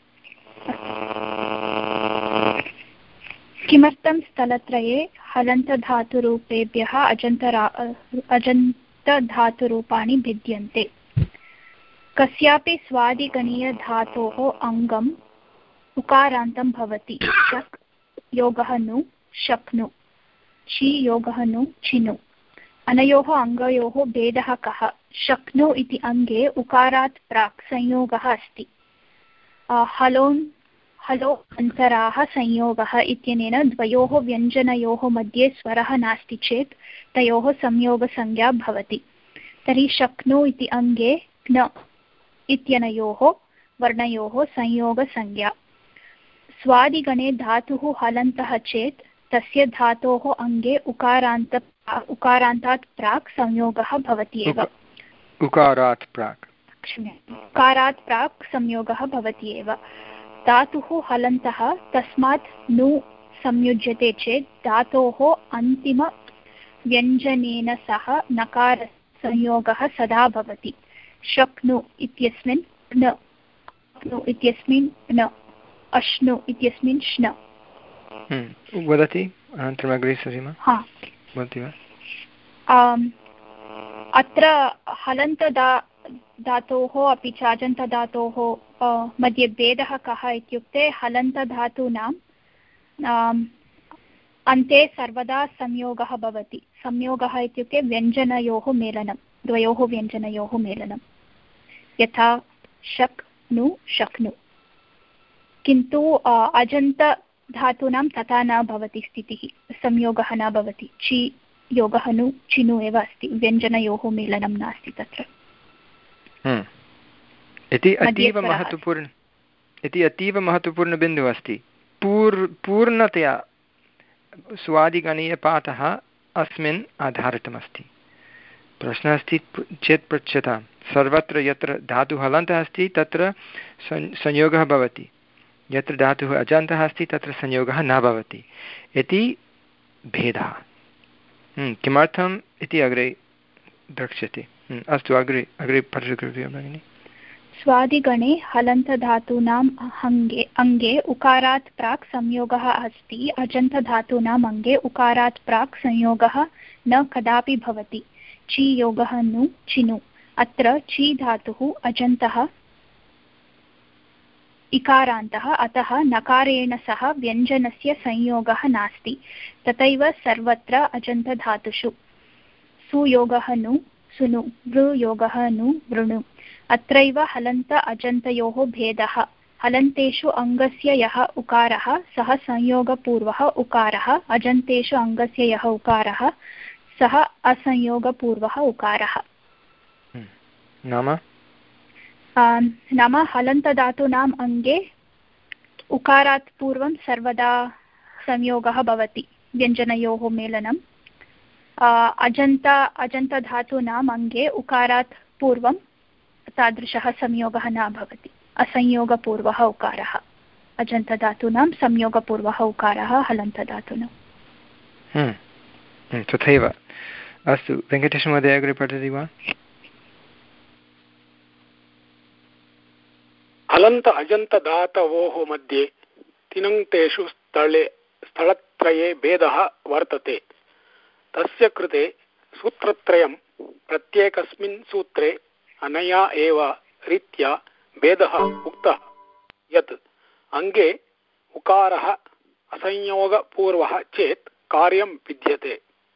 S5: किमर्थं स्थलत्रये हलन्तधातुरूपेभ्यः अजन्तरा अजन्तधातुरूपाणि भिद्यन्ते? कस्यापि स्वादिगणीयधातोः अङ्गम् उकारान्तं भवति। शक् योगः नु शक्नु, छि योगः नु छिनु। अनयोः अङ्गयोः भेदः कः? शक्नु इति अङ्गे उकारात् प्राक् संयोगः अस्ति। हलोन् हलो अन्तराः संयोगः इत्यनेन द्वयोः व्यञ्जनयोः मध्ये स्वरः नास्ति चेत् तयोः संयोगसंज्ञा भवति। तर्हि शक्नु इति अङ्गे न इत्यनयोः वर्णयोः संयोगसंज्ञा। स्वादिगणे धातुः हलन्तः चेत् तस्य धातोः अङ्गे उकारान्त उकारान्तात् प्राक् संयोगः भवति एव।
S1: उकारात् प्राक्
S5: उकारात् प्राक् संयोगः भवति एव। धातुः हलन्तः, तस्मात् नु संयुज्यते चेत् धातोः अन्तिमव्यञ्जनेन सह नकारसंयोगः सदा भवति। शक्नु इत्यस्मिन् न, नु इत्यस्मिन् न, अश्नु इत्यस्मिन् श्न।
S1: वदति अनन्तरम् अग्रे सरेम।
S5: हा,
S1: वदति वा?
S5: अत्र हलन्तदा धातोः अपि च अजन्तधातोः मध्ये भेदः कः इत्युक्ते हलन्तधातूनां अन्ते सर्वदा संयोगः भवति। संयोगः इत्युक्ते व्यञ्जनयोः मेलनं, द्वयोः व्यञ्जनयोः मेलनं, यथा शक् नु शक्नु। किन्तु अजन्तधातूनां तथा न भवति स्थितिः, संयोगः न भवति। छि योगः नु चिनु एव अस्ति, व्यञ्जनयोः मेलनं नास्ति तत्र।
S1: इति अतीव महत्वपूर्ण इति अतीव महत्वपूर्णबिन्दुः अस्ति। पूर् पूर्णतया स्वादिगणीयपाठः अस्मिन् आधारितमस्ति। प्रश्नः अस्ति चेत् पृच्छतां, सर्वत्र यत्र धातुः हलन्तः अस्ति तत्र संयोगः भवति, यत्र धातुः अजन्तः अस्ति तत्र संयोगः न भवति इति भेदः। किमर्थम् इति अग्रे द्रक्ष्यते। अस्तु, अग्रे अग्रे पठतु कृपया भगिनि।
S5: स्वादिगणे हलन्तधातूनाम् अङ्गे अङ्गे उकारात् प्राक् संयोगः अस्ति। अजन्तधातूनाम् अङ्गे उकारात् प्राक् संयोगः न कदापि भवति। छि योगः नु चिनु। अत्र छि धातुः अजन्तः इकारान्तः, अतः नकारेण सह व्यञ्जनस्य संयोगः नास्ति। तथैव सर्वत्र अजन्तधातुषु सुयोगः नु सुनु वृयोगः नु वृणु। अत्रैव हलन्त अजन्तयोः भेदः। हलन्तेषु अङ्गस्य यः उकारः सः संयोगपूर्वः उकारः, अजन्तेषु अङ्गस्य यः उकारः सः असंयोगपूर्वः उकारः।
S1: नाम
S5: नाम हलन्तधातूनाम् अङ्गे उकारात् पूर्वं सर्वदा संयोगः भवति, व्यञ्जनयोः मेलनम्। अजन्त अजन्तधातूनाम् अङ्गे उकारात् पूर्वं तादृशः संयोगः न भवति, असंयोगपूर्वः उकारः। अजन्तधातूनां संयोगपूर्वः उकारः हलन्तधातूनां।
S1: तथैव। अस्तु, वेङ्कटेशमहोदय अग्रे पठति वा?
S4: हलन्त अजन्तधातवोः मध्ये तिङन्तेषु स्थले स्थलत्रये भेदः वर्तते। तस्य कृते सूत्रत्रयं प्रत्येकस्मिन् सूत्रे अनया एव रीत्या भेदः उक्तः यत् अङ्गे उकारः असंयोगपूर्वः चेत् कार्यं विद्यते।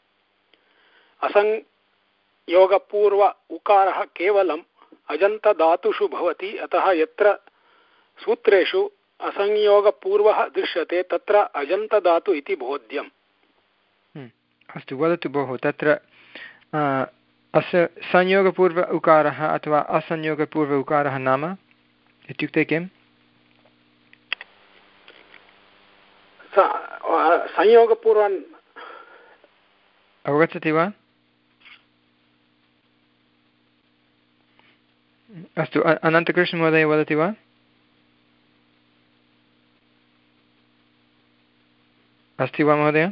S4: असंयोगपूर्व उकारः केवलम् अजन्तधातुषु भवति, अतः यत्र सूत्रेषु असंयोगपूर्वः दृश्यते तत्र अजन्तधातु इति बोध्यम्।
S1: अस्तु, वदतु भोः, तत्र अस संयोगपूर्व उकारः अथवा असंयोगपूर्व उकारः नाम इत्युक्ते किम्?
S4: संयोगपूर्वम्
S1: अवगच्छति वा? अस्तु, अनन्तकृष्णमहोदय वदति वा? अस्ति वा महोदय?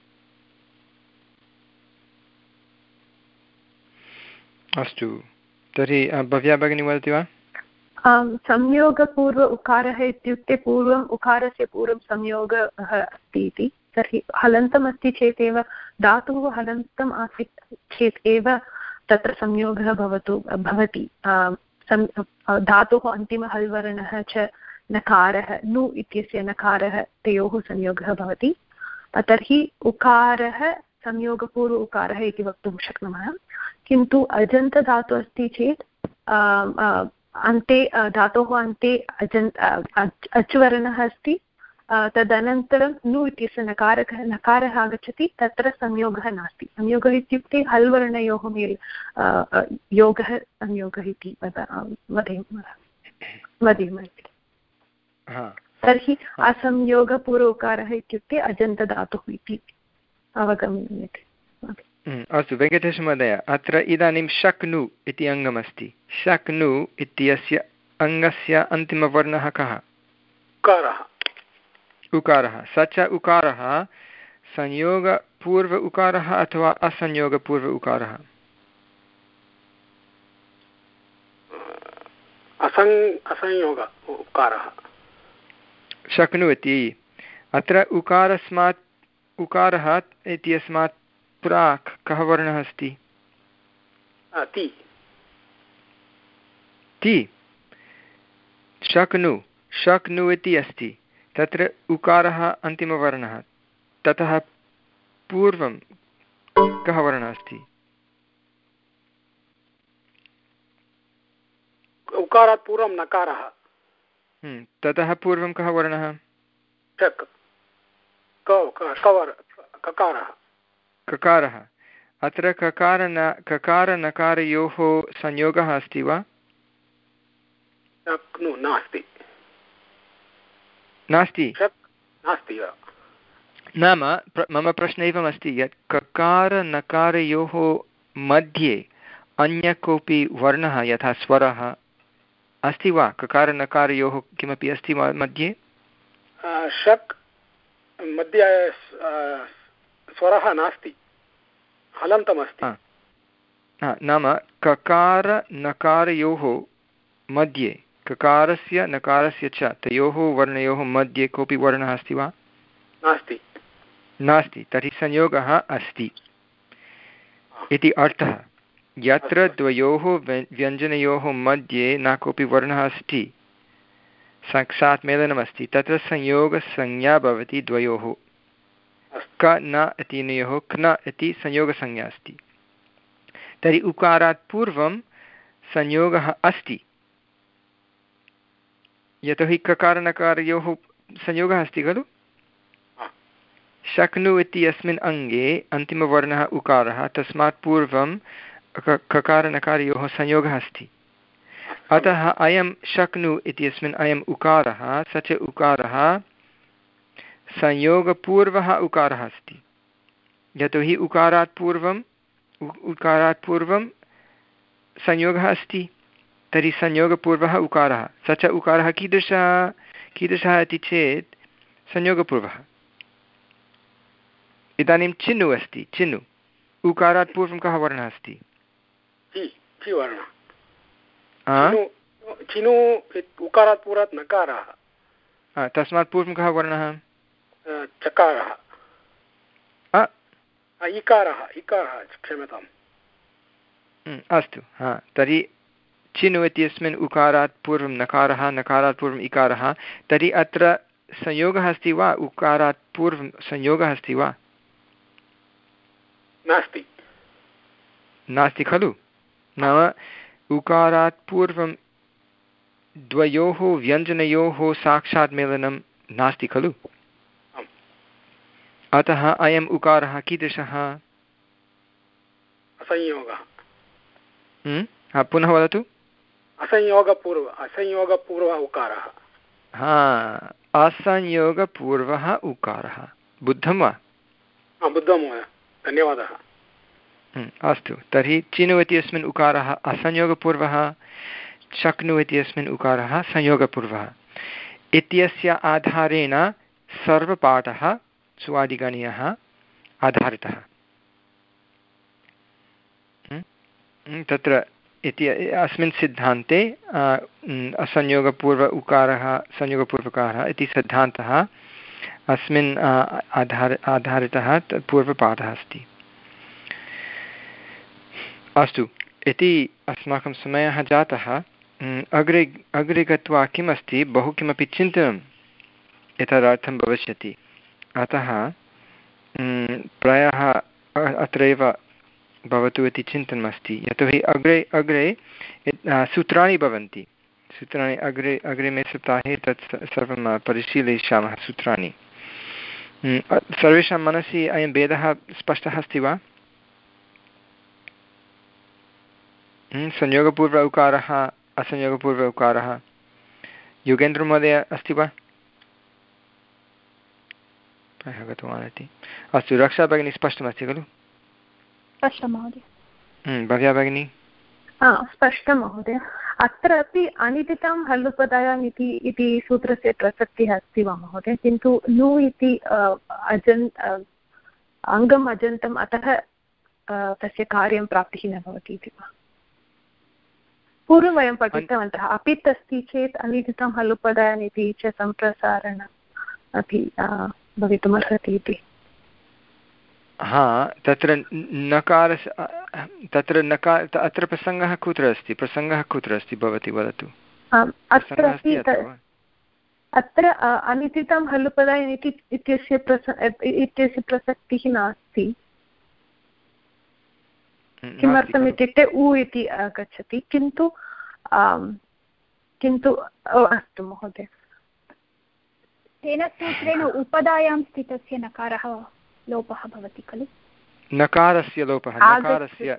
S1: अस्तु, तर्हि भव्या भगिनी वदति वा?
S2: संयोगपूर्व उकारः इत्युक्ते पूर्वम् उकारस्य पूर्वं संयोगः अस्ति इति। तर्हि हलन्तम् अस्ति चेत् एव, धातुः हलन्तम् आसीत् चेत् एव तत्र संयोगः भवतु भवति। धातुः अन्तिमः हल्वर्णः च नकारः, नु इत्यस्य नकारः, तयोः संयोगः भवति। तर्हि उकारः संयोगपूर्व उकारः इति वक्तुं शक्नुमः। किन्तु अजन्तधातुः अस्ति चेत् अन्ते धातोः अन्ते अजन् अच् वर्णः अस्ति, तदनन्तरं नु इत्यस्य नकारः नकारः आगच्छति, तत्र संयोगः नास्ति। संयोगः इत्युक्ते हल् वर्णयोः मेल् योगः संयोगः इति वदेम इति। तर्हि असंयोगपूर्व उकारः इत्युक्ते अजन्तधातुः इति अवगम्यते।
S1: अस्तु, वेङ्कटेशमहोदय, अत्र इदानीं शक्नु इति अङ्गमस्ति। शक्नु इत्यस्य अङ्गस्य अन्तिमवर्णः कः?
S4: उकारः।
S1: उकारः। स च उकारः संयोगपूर्व उकारः अथवा असंयोगपूर्व उकारः?
S4: असंयोग उकारः।
S1: शक्नु इति अत्र उकारस्मात् उकारः इत्यस्मात् प्राक् कः वर्णः अस्ति?
S4: ति।
S1: ति। शक्नु शक्नु इति अस्ति, तत्र उकारः अन्तिमवर्णः, ततः पूर्वं कः वर्णः अस्ति?
S4: उकारात् पूर्वं नकारः।
S1: ततः पूर्वं कः वर्णः?
S4: ककारः।
S1: ककारः। अत्र ककार न ककारनकारयोः संयोगः अस्ति वा?
S4: नास्ति।
S1: नास्ति
S4: नास्ति वा?
S1: नाम मम प्रश्नः एवमस्ति यत् ककारनकारयोः मध्ये अन्य कोऽपि वर्णः यथा स्वरः अस्ति वा? ककारनकारयोः किमपि अस्ति वा मध्ये?
S4: शक् मध्ये स्वरः नास्ति, हलन्तमस्ति।
S1: नाम ककारनकारयोः मध्ये, ककारस्य नकारस्य च तयोः वर्णयोः मध्ये कोऽपि वर्णः अस्ति वा?
S4: नास्ति।
S1: नास्ति, तर्हि संयोगः अस्ति इति अर्थः। यत्र द्वयोः व्यञ्जनयोः मध्ये न कोऽपि वर्णः अस्ति, साक्षात् मेलनमस्ति, तत्र संयोगसंज्ञा भवति द्वयोः। क न इति नयोः क्न इति संयोगसंज्ञा अस्ति। तर्हि उकारात् पूर्वं संयोगः अस्ति, यतोहि ककारनकारयोः संयोगः अस्ति खलु। शक्नु इति अस्मिन् अङ्गे अन्तिमवर्णः उकारः, तस्मात् पूर्वं ककारनकारयोः संयोगः अस्ति। अतः अयं शक्नु इत्यस्मिन् अयम् उकारः स च उकारः संयोगपूर्वः उकारः अस्ति, यतोहि उकारात् पूर्वम् उकारात् पूर्वं संयोगः अस्ति। तर्हि संयोगपूर्वः उकारः, स च उकारः कीदृशः कीदृशः इति चेत् संयोगपूर्वः। इदानीं चिनु अस्ति, चिनु उकारात् पूर्वं कः वर्णः अस्ति?
S4: चिनु उकारात् पूर्वात् नकारः,
S1: तस्मात् पूर्वं कः वर्णः?
S4: चकारः, इकारः, इकारः, क्षम्यताम्।
S1: अस्तु, हा, तर्हि चिनु इत्यस्मिन् उकारात् पूर्वं नकारः, नकारात् पूर्वम् इकारः, तर्हि अत्र संयोगः अस्ति वा? उकारात् पूर्वं संयोगः अस्ति वा?
S4: नास्ति।
S1: नास्ति खलु। नाम उकारात् पूर्वं द्वयोः व्यञ्जनयोः साक्षात् मेलनं नास्ति खलु। अतः अयम् उकारः कीदृशः?
S4: असंयोगः।
S1: पुनः वदतु।
S4: असंयोगपूर्व असंयोगपूर्वः उकारः।
S1: हा, असंयोगपूर्वः उकारः। बुद्धं वा?
S4: बुद्धं महोदय, धन्यवादः।
S1: अस्तु, तर्हि चिनु इत्यस्मिन् उकारः असंयोगपूर्वः, शक्नु इत्यस्मिन् उकारः संयोगपूर्वः इत्यस्य आधारेण सर्वपाठः स्वादिगणीयः आधारितः। तत्र इति अस्मिन् सिद्धान्ते असंयोगपूर्व उकारः संयोगपूर्वकारः इति सिद्धान्तः अस्मिन् आधार आधारितः पूर्वपाठः अस्ति। अस्तु, इति अस्माकं समयः जातः। अग्रे अग्रे गत्वा किम् अस्ति, बहु किमपि चिन्तनम् एतदर्थं भविष्यति। अतः प्रायः अत्रैव भवतु इति चिन्तनमस्ति, यतोहि अग्रे अग्रे सूत्राणि भवन्ति। सूत्राणि अग्रे अग्रिमे सप्ताहे तत् सर्वं परिशीलयिष्यामः सूत्राणि। सर्वेषां मनसि अयं भेदः स्पष्टः अस्ति वा? संयोगपूर्व उकारः असंयोगपूर्व उकारः योगेन्द्रमहोदय अस्ति वा? प्रायः गतवान् इति। अस्तु, रक्षा भगिनी स्पष्टमस्ति खलु?
S2: स्पष्टं महोदय।
S1: भव्या भगिनी?
S2: स्पष्टं महोदय। अत्र अपि अनिदितं हल्लुपदायाम् इति इति सूत्रस्य प्रसक्तिः अस्ति वा महोदय? किन्तु नु इति अजन् अङ्गम् अजन्तम्, अतः तस्य कार्यं प्राप्तिः न भवति इति वा? पूर्वं वयं पठितवन्तः, अपित् अस्ति चेत् अनिदितं हल्लुपदायाम् इति च सम्प्रसारण अपि भवितुमर्हति इति।
S1: हा, तत्र नकारस्य तत्र नकार अत्र प्रसङ्गः कुत्र अस्ति? प्रसङ्गः कुत्र अस्ति भवती वदतु।
S2: अत्र अत्र अनिदितं हल्लुपदायम् इति इत्यस्य प्रस इत्यस्य प्रसक्तिः नास्ति। किमर्थम् इत्युक्ते उ इति आगच्छति, किन्तु किन्तु अस्तु महोदय।
S5: तेन सूत्रेण उपदायां स्थितस्य नकारः लोपः भवति खलु?
S1: नकारस्य लोपः, नकारस्य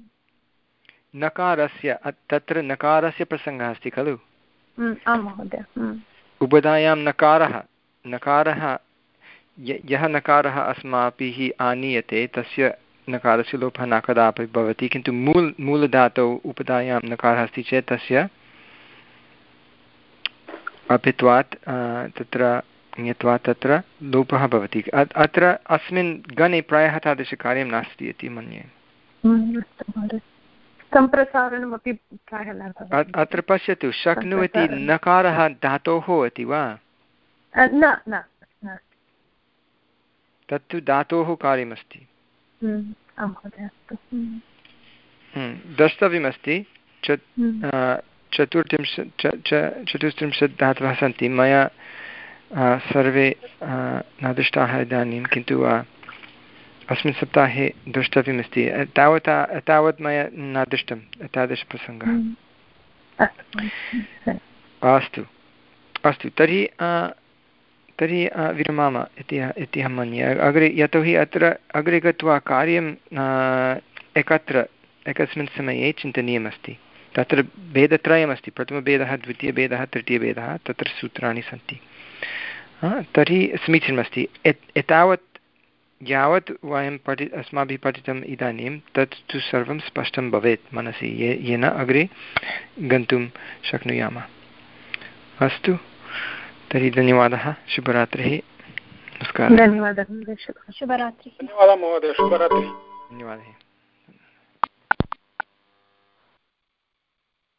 S1: नकारस्य तत्र नकारस्य प्रसङ्गः अस्ति खलु?
S2: आं महोदय।
S1: उपधायां नकारः नकारः यः नकारः अस्माभिः आनीयते तस्य नकारस्य लोपः न कदापि भवति, किन्तु मूल मूलधातौ उपधायां नकारः अस्ति चेत् तस्य अपित्वात् तत्र ज्ञत्वात् तत्र लोपः भवति। अत्र अस्मिन् गणे प्रायः तादृशकार्यं नास्ति इति मन्ये।
S2: सम्प्रसारणमपि प्रायः न भवति।
S1: अत्र पश्यतु, शक्नु इति नकारः धातोः इति वा?
S2: न न,
S1: तत्तु धातोः कार्यमस्ति। द्रष्टव्यमस्ति। चतुर्त्रिंशत् चतुस्त्रिंशत् धातवः सन्ति, मया सर्वे न दृष्टाः इदानीं, किन्तु अस्मिन् सप्ताहे द्रष्टव्यमस्ति तावता तावत् मया न दृष्टं तादृशप्रसङ्गः अस्तु अस्तु तर्हि तर्हि विरमाम इति इति अहं मन्ये अग्रे यतोहि अत्र अग्रे गत्वा कार्यं एकत्र एकस्मिन् समये चिन्तनीयमस्ति तत्र भेदत्रयमस्ति प्रथमभेदः द्वितीयभेदः तृतीयभेदः तत्र सूत्राणि सन्ति तर्हि समीचीनमस्ति एतावत् यावत् वयं पठि अस्माभिः पठितम् इदानीं तत् तु सर्वं स्पष्टं भवेत् मनसि ये येन अग्रे गन्तुं शक्नुयामः अस्तु तर्हि धन्यवादः शुभरात्रिः नमस्कारः
S2: धन्यवादः
S5: शुभरात्रिः
S4: धन्यवादः महोदय शुभरात्रिः
S1: धन्यवादः